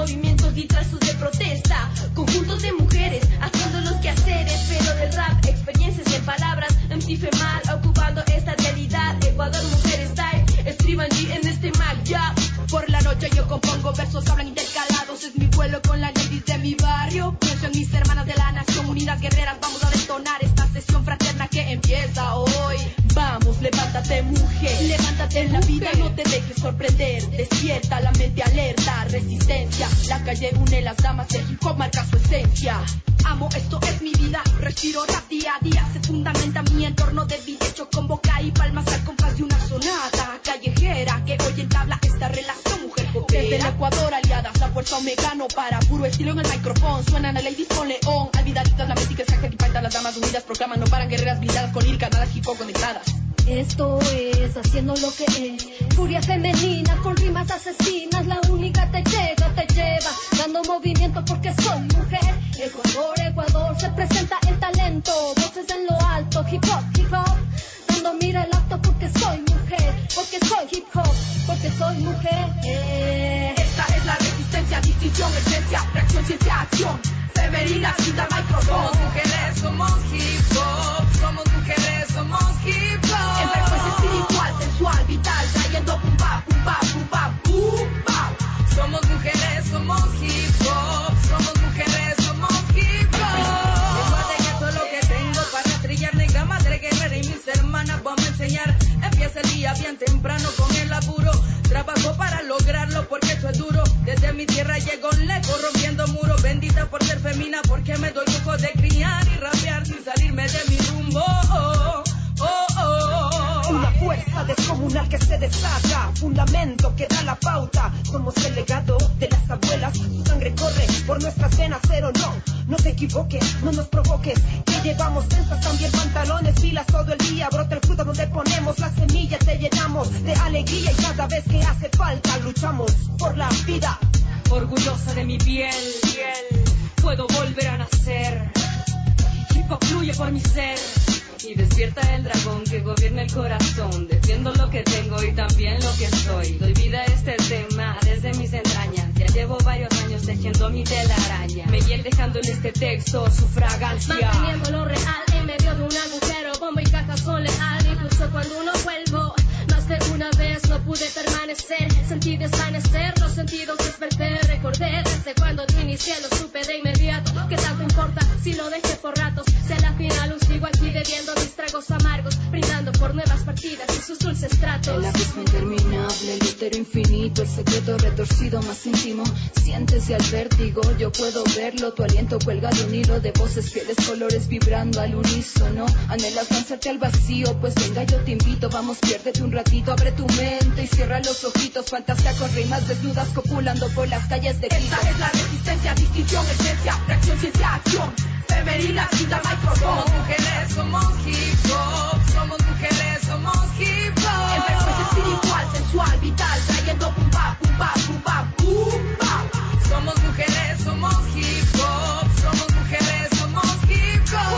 movimientos y trazos de protesta, conjuntos de mujeres haciendo los quehaceres, pero del rap, experiencias en palabras, MC Femal ocupando esta realidad, Ecuador Mujer Style, escriban G en este Mac, ya. Por la noche yo compongo versos, hablan intercalados, es mi vuelo con la ladies de mi barrio, pienso en mis hermanas de la nación, unidas guerreras, vamos a detonar esta sesión fraterna que empieza hoy. Vamos, levántate mujer, levántate en la vida, no te dejes sorprender, despierta la mente alerta, resistencia, la calle une las damas, el hip hop marca su esencia. Amo, esto es mi vida, respiro rap día a día, se fundamenta mi entorno de vida, hecho con boca y palmas al compás de una sonata callejera que hoy entabla esta relación mujer copera. Desde el Ecuador aliadas, la fuerza omega no para, puro estilo en el micrófono, suenan a ladies con león, olvidaditas la mística exacta que impacta, las damas unidas proclaman, no paran guerreras blindadas con lírica, nada hip hop conectadas. Esto es haciendo lo que es, furia femenina con rimas asesinas, la única te lleva, dando movimiento porque soy mujer. Ecuador, Ecuador, se presenta el talento, voces en lo alto, hip hop, dando mira el acto porque soy mujer, porque soy hip hop, porque soy mujer. Esta es la resistencia, distinción, esencia, reacción, ciencia, acción, femenina, sin dar micrófono. Somos mujeres, somos hip hop, somos mujeres, somos hip hop. En frecuencia espiritual, sensual, vital, trayendo pum pa, pum pa, pum pa, pum pa. Somos mujeres, somos hip hop, somos mujeres, somos hip hop. Lenguaje que eso es lo que tengo para trillar, negra madre guerrera y mis hermanas vamos a enseñar. Empieza el día bien temprano con el laburo, trabajo para lograrlo porque eso es duro. Desde mi tierra llego lejos rompiendo muros, bendita por ser femina porque me doy lujo de criar y rapear sin salirme de mi rumbo. Una fuerza descomunal que se desata, fundamento que da la pauta. Somos el legado de las abuelas, su sangre corre por nuestras venas, pero no te equivoques, no nos provoques, que llevamos tensas también pantalones, filas todo el día, brota el fruto donde ponemos la semilla, te llenamos de alegría y cada vez que hace falta luchamos por la vida. Orgullosa de mi piel, puedo volver a nacer, hip hop fluye por mi ser. Y despierta el dragón que gobierna el corazón. Defiendo lo que tengo y también lo que soy. Doy vida a este tema desde mis entrañas. Ya llevo varios años tejiendo mi telaraña. Me hiel dejando en este texto su fragancia. Manteniendo lo real en medio de un agujero. Bombo y caja son leal, incluso cuando uno vuelvo. Más de una vez no pude permanecer. Sentí desvanecer, los sentidos desperté. Recordé desde cuando te inicié, lo supe de inmediato. ¿Qué tanto importa si lo dejé por ratos? Si a la final aún sigo aquí bebiendo mis tragos amargos, brindando por nuevas partidas y sus dulces tratos. El abismo interminable, el útero infinito, el secreto retorcido más íntimo. Siéntese al vértigo, yo puedo verlo. Tu aliento cuelga de un hilo de voces, pieles, colores vibrando al unísono. Anhelas lanzarte al vacío, pues venga yo te invito. Vamos, piérdete un ratito, abre tu mente y cierra los ojitos. Fantasía con rimas desnudas copulando por las calles de Quito. Esta es la resistencia, distinción, esencia, reacción, ciencia, acción, femenina, sin dar micrófono. Somos mujeres, somos hip hop, somos mujeres, somos hip hop. En frecuencia espiritual, sensual, vital, trayendo pum pa, pum pa, pum pa, pum pa. Somos mujeres, somos hip hop, somos mujeres, somos hip hop.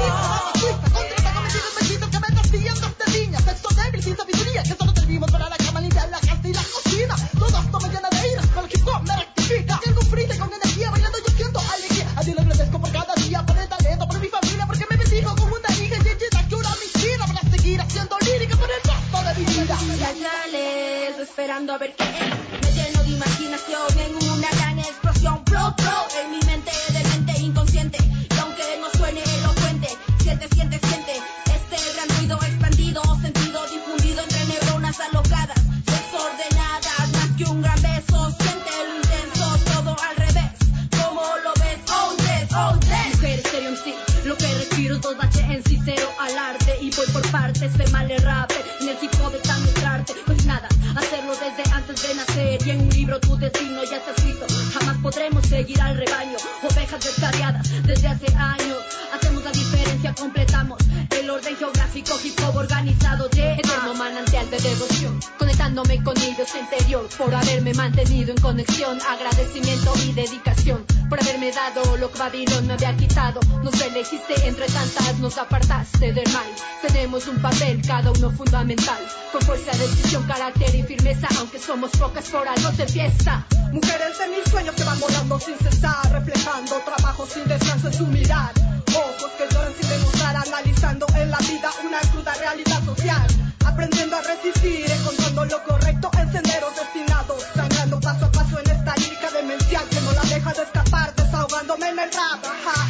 Sexo débil sin sabiduría, que solo servimos para la cama, limpiar la casa y la cocina. Todo esto me llena de ira, pero el hip hop me rectifica. Tengo un frite con energía, bailando yo siento alegría. A Dios le agradezco por cada día, por el talento, por mi familia, porque me bendijo con una hija y ella que una mentira para seguir haciendo lírica por el resto de mi vida. Señales, esperando a ver qué es. Me lleno de imaginación en una gran explosión. Pro, en mi mente, de mente inconsciente. Y aunque no suene elocuente, siente. Este gran ruido expandido, sentido difundido entre neuronas alocadas, desordenadas, más que un gran beso. Siente lo intenso, todo al revés. ¿Cómo lo ves? Oh, yes. Mujer estéreo en sí, lo que respiro 2H en sí, cero al arte. Y voy por partes, fe mal el rap. En el hip hop está nuestra arte. Pues nada, hacerlo desde antes de nacer. Y en un libro tu destino ya está escrito. Jamás podremos seguir al rebaño, ovejas descarriadas desde hace años. Hacemos la diferencia, completamos el orden geográfico, hip hop organizado, eterno manantial de devoción, conectándome con mi Dios interior por haberme mantenido en conexión, agradecimiento y dedicación por haberme dado lo que Babilón me había quitado. Nos elegiste entre tantas, nos apartaste del mal. Tenemos un papel, cada uno fundamental, con fuerza, decisión, carácter y firmeza. Aunque somos pocas, por algo se empieza. Mujeres de mis sueños que van volando sin cesar, reflejando trabajo sin descanso en su mirar. Ojos que lloran sin demostrar, analizando en la vida una cruda realidad social. Aprendiendo a resistir, encontrando lo correcto en senderos destinados, sangrando paso a paso en esta lírica demencial que no la deja de escapar, desahogándome en el rap.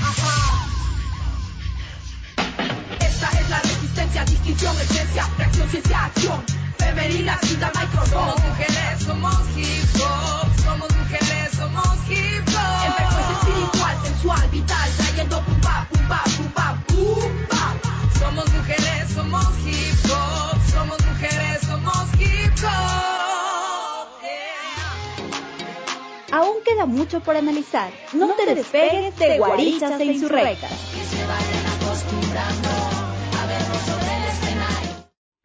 Esta es la resistencia, distinción, esencia, reacción, ciencia, acción. Femenina, cinta, micrófono. Somos mujeres, somos hip hop. Somos mujeres, somos hip hop. En frecuencia espiritual, sensual, vital, trayendo pum pa, pum pa, pum pa, pum pa. Somos mujeres, somos hip hop. Somos mujeres, somos hip hop. Aún queda mucho por analizar. No te despegues de Guarichas e Insurrectas. Que se vayan acostumbrando a vernos sobre el escenario.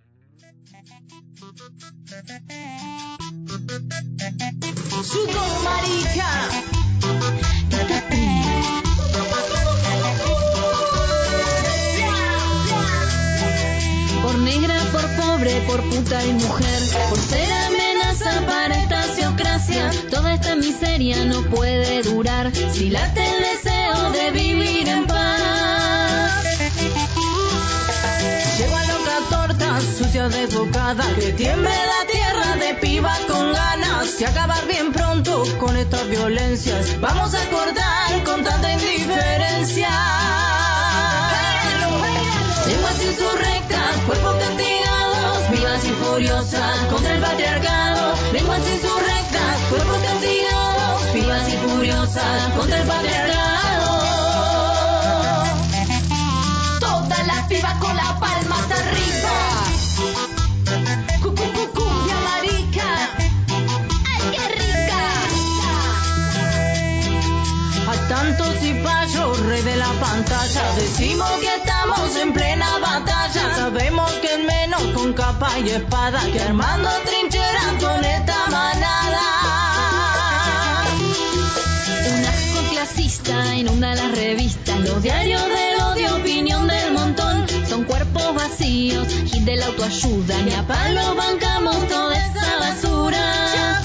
Suco, marica. Por negra, por pobre, por puta y mujer, por ser amenaza para esta sociocracia, toda esta miseria no puede durar si late el deseo de vivir en paz. Llego a loca torta, sucia, desbocada, que tiemble la tierra de piba con ganas de acabar bien pronto con estas violencias. Vamos a cortar con tanta indiferencia. Lenguas insurrectas, cuerpos castigados, vivas y furiosas contra el patriarcado. Lenguas insurrectas, cuerpos castigados, vivas y furiosas contra el patriarcado. Todas las pibas con las palmas arriba. Cumbia marica. ¡Ay, qué rica! A tantos cipayos, rey de la pantalla, decimos que estamos en plena batalla. Sabemos que es menos con capa y espada que armando trincheras con esta manada. Un asco clasista inunda las revistas, los diarios del odio, opinión del montón. Son cuerpos vacíos, hit de la autoayuda, ni a palo bancamos toda esa basura.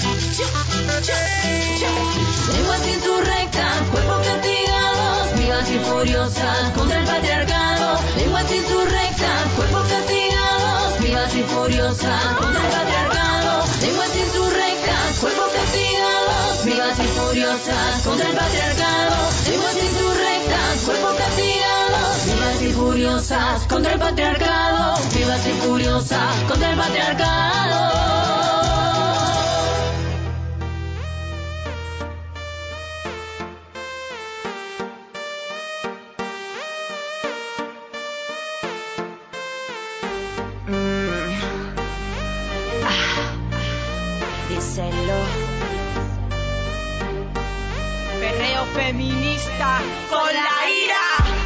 Lenguas insurrectas, cuerpos castigados, vivas y furiosas contra el patriarcado. Lenguas insurrectas, cuerpos castigados, vivas y furiosas contra el patriarcado. Lenguas insurrectas, cuerpos castigados, vivas y furiosas contra el patriarcado. Lenguas insurrectas, cuerpos castigados, vivas y furiosas contra el patriarcado. Vivas y furiosas contra el patriarcado. Díselo. Perreo feminista con la ira.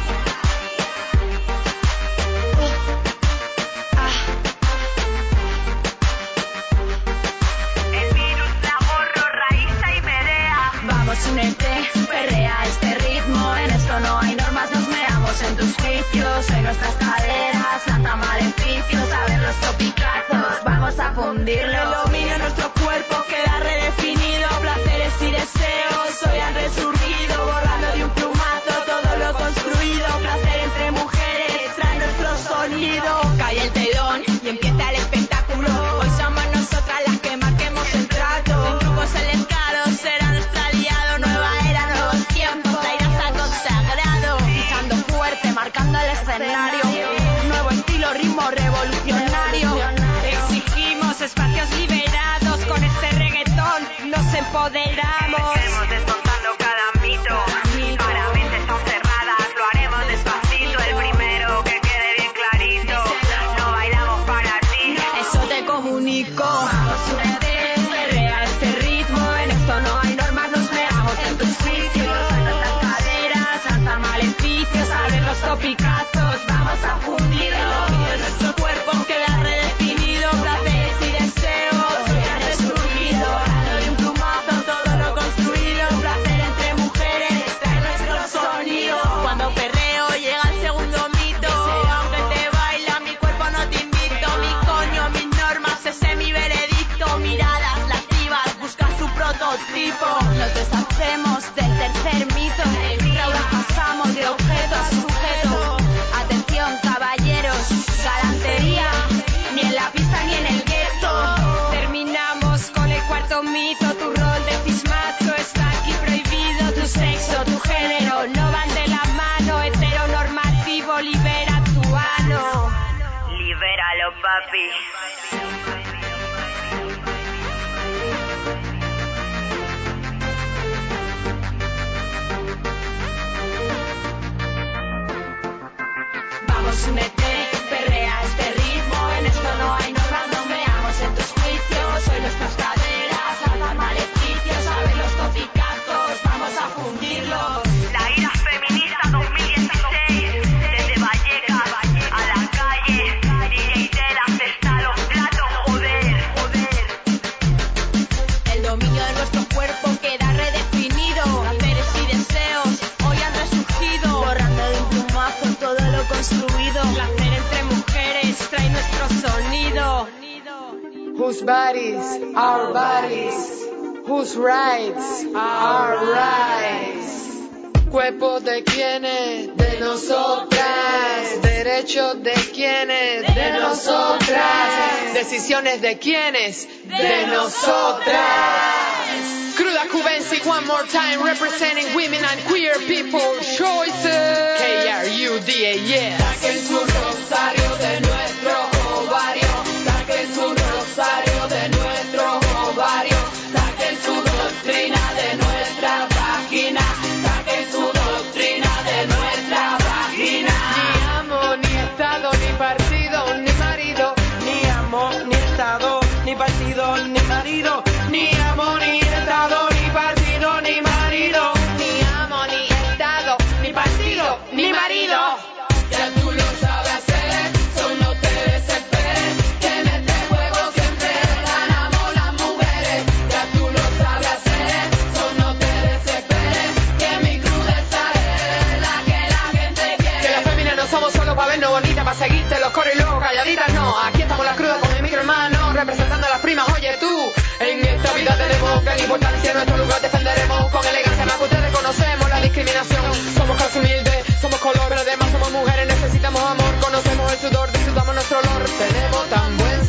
El virus la borro, raíza y merea. Vamos, únete, perrea este ritmo. En esto no hay normas, nos meamos en tus juicios, en nuestras caderas, lanza maleficios, a ver los topicazos, vamos a fundirlo. El dominio de nuestro cuerpo queda redefinido, placeres y deseos hoy han resurgido, borrando de un plumazo todo lo construido. Placer entre mujeres, trae nuestro sonido. Cae el telón y empieza el espectáculo. Hoy somos nosotras las que marquemos el trato. Sin trucos el escalo será nuestro aliado. Nueva era, nuevos tiempos, la ira está consagrado. Pisando fuerte, marcando el escenario. Nuevo estilo, ritmo revolucionario. Exigimos espacios liberados. Con este reggaetón nos empoderamos. Estamos desmontando cada mito. Para mentes son cerradas, lo haremos despacito. El primero que quede bien clarito. No bailamos para ti. Eso te comunico. Vamos, únete, perrea este ritmo. En esto no hay normas, nos meamos en tus juicios. En nuestras caderas, hasta maleficios. A ver los topicazos, vamos a fundirlo. En nuestro cuerpo queda redefinido. Placeres y deseos hoy han resurgido. Borrando de un plumazo todo lo papi. Vamos, únete, perrea este ritmo. En esto no hay normas, no veamos en tus juicios. Hoy nuestras caderas lanzan maleficios. Saben los topicazos, vamos a fundirlos. La ira feminista 2016. Desde Vallecas a la calle. DJ Telas está los platos, joder. El dominio de nuestro cuerpo queda redefinido. Placeres y deseos hoy han resurgido. Borrando de un plumazo todo lo construido. Placer entre mujeres trae nuestro sonido. Whose bodies, our bodies. Whose rights, our rights. Cuerpos de quienes, de nosotras. Derechos de quienes, de nosotras. Decisiones de quienes, de nosotras. Cruda Cubensi, one more time, representing women and queer people choices. KRUDA, yeah. Saquen su rosario de nuestro ovario. Saquen su rosario de nuestro ovario. Saquen su doctrina de nuestra vagina. Saquen su doctrina de nuestra vagina. Ni amo, ni estado, ni partido, ni marido. Ni amo, ni estado, ni partido, ni marido. Ni amo, ni estado, ni partido, ni marido. Ni amo, ni estado, ni partido, ni marido. Ya tú lo sabes hacer, solo te desesperes. Que en este juego siempre ganamos las mujeres. Ya tú lo sabes hacer, solo te desesperes. Que mi crudeza es la que la gente quiere. Que las féminas no somos solo para vernos bonitas, para seguirte los coros y luego calladitas, no. Aquí estamos las crudas con mi micro hermano, representando a las primas, oye tú. En esta vida tenemos gran importancia, en nuestro lugar defenderemos con elegancia, más que ustedes conocemos la discriminación. Somos clase humilde, somos color, pero además somos mujeres, necesitamos amor, conocemos el sudor, disfrutamos nuestro olor, tenemos tan buen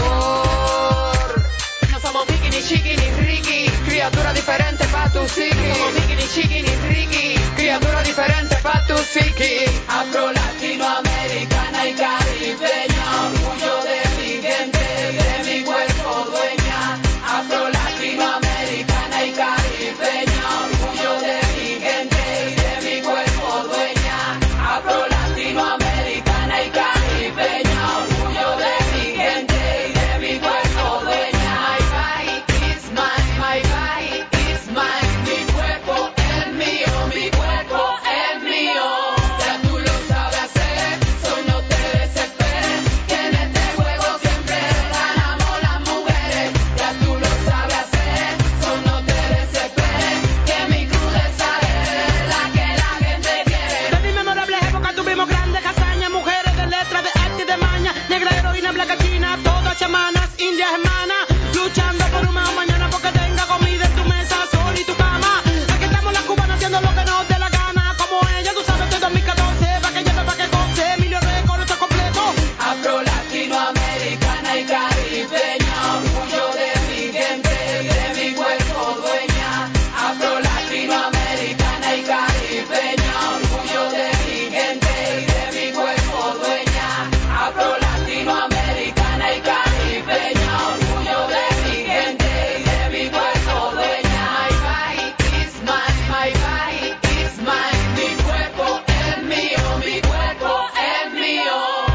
sabor. No somos Mickey, ni Chiqui, ni Ricky, criatura diferente pa' tu psiqui. No somos Mickey, ni Chiqui, ni Ricky, criatura diferente pa' tu psiqui. Afro, latinoamericana y caribeña, orgullo de mi gente, de mi cuerpo dueña. Afro, latinoamericana y caribeña, orgullo de mi gente y de mi cuerpo dueña. Afro, latinoamericana y caribeña, orgullo de mi gente y de mi cuerpo dueña. My body is mine, my body is mine. Mi cuerpo es mío, mi cuerpo es mío. Ya tú lo sabes hacer, solo te desesperes. Que en este juego siempre ganamos las mujeres. Ya tú lo sabes hacer, solo te desesperes. Que mi crudeza es la que la gente quiere. De mi memorable época tuvimos grandes hazañas, mujeres de letra, de arte y de maña, negra heroína, blanca china, todas chamanas, indias hermanas, luchando por un mejor mañana porque tenga comida en tu mesa, sol y tu cama. Aquí estamos las cubanas haciendo lo que nos dé la gana, como ella, tú sabes, de 2014, pa' que lleve, pa' que goce, Emilio Récord, esto es completo. Afro, latinoamericana y caribeña, orgullo de mi gente y de mi cuerpo dueña. Afro, latinoamericana y caribeña, orgullo de mi gente y de mi cuerpo dueña. Afro, latinoamericana y caribeña, orgullo de mi gente y de mi cuerpo dueña. My body is mine, my body is mine. Mi cuerpo es mío, mi cuerpo es mío.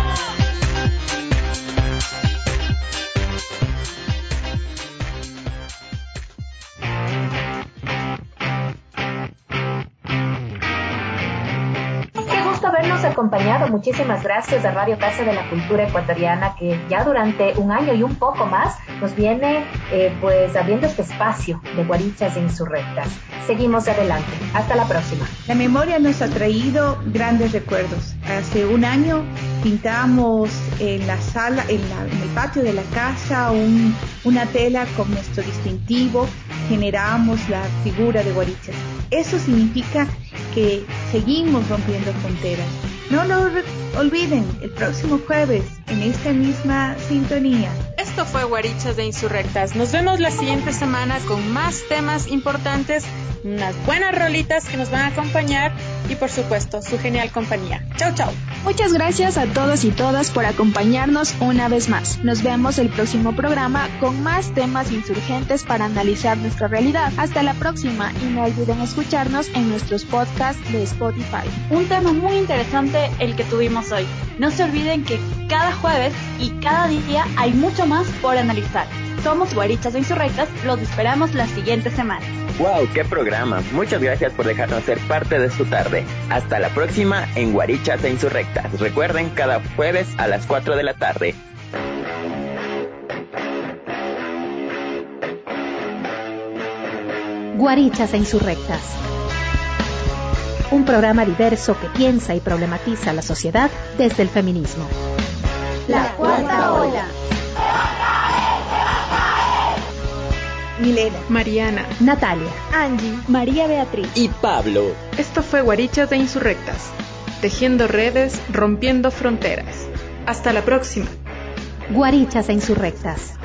Qué gusto habernos acompañado. Muchísimas gracias a Radio Casa de la Cultura Ecuatoriana, que ya durante un año y un poco más nos viene pues abriendo este espacio de Guarichas Insurrectas. Seguimos adelante. Hasta la próxima. La memoria nos ha traído grandes recuerdos. Hace un año pintamos en la sala, en el patio de la casa, una tela con nuestro distintivo. Generamos la figura de Guarichas. Eso significa que seguimos rompiendo fronteras. No lo olviden, el próximo jueves, en esta misma sintonía. Esto fue Guarichas de Insurrectas. Nos vemos la siguiente semana con más temas importantes, unas buenas rolitas que nos van a acompañar y por supuesto su genial compañía. Chau, chau. Muchas gracias a todos y todas por acompañarnos una vez más. Nos vemos el próximo programa con más temas insurgentes para analizar nuestra realidad. Hasta la próxima y no olviden escucharnos en nuestros podcasts de Spotify. Un tema muy interesante el que tuvimos hoy. No se olviden que cada jueves y cada día hay mucho más por analizar. Somos Guarichas e Insurrectas, los esperamos la siguiente semana. ¡Wow! ¡Qué programa! Muchas gracias por dejarnos ser parte de su tarde. Hasta la próxima en Guarichas e Insurrectas. Recuerden, cada jueves a las 4 de la tarde. Guarichas e Insurrectas. Un programa diverso que piensa y problematiza la sociedad desde el feminismo. La cuarta ola. Milena, Mariana, Natalia, Angie, María Beatriz y Pablo. Esto fue Guarichas e Insurrectas, tejiendo redes, rompiendo fronteras. Hasta la próxima. Guarichas e Insurrectas.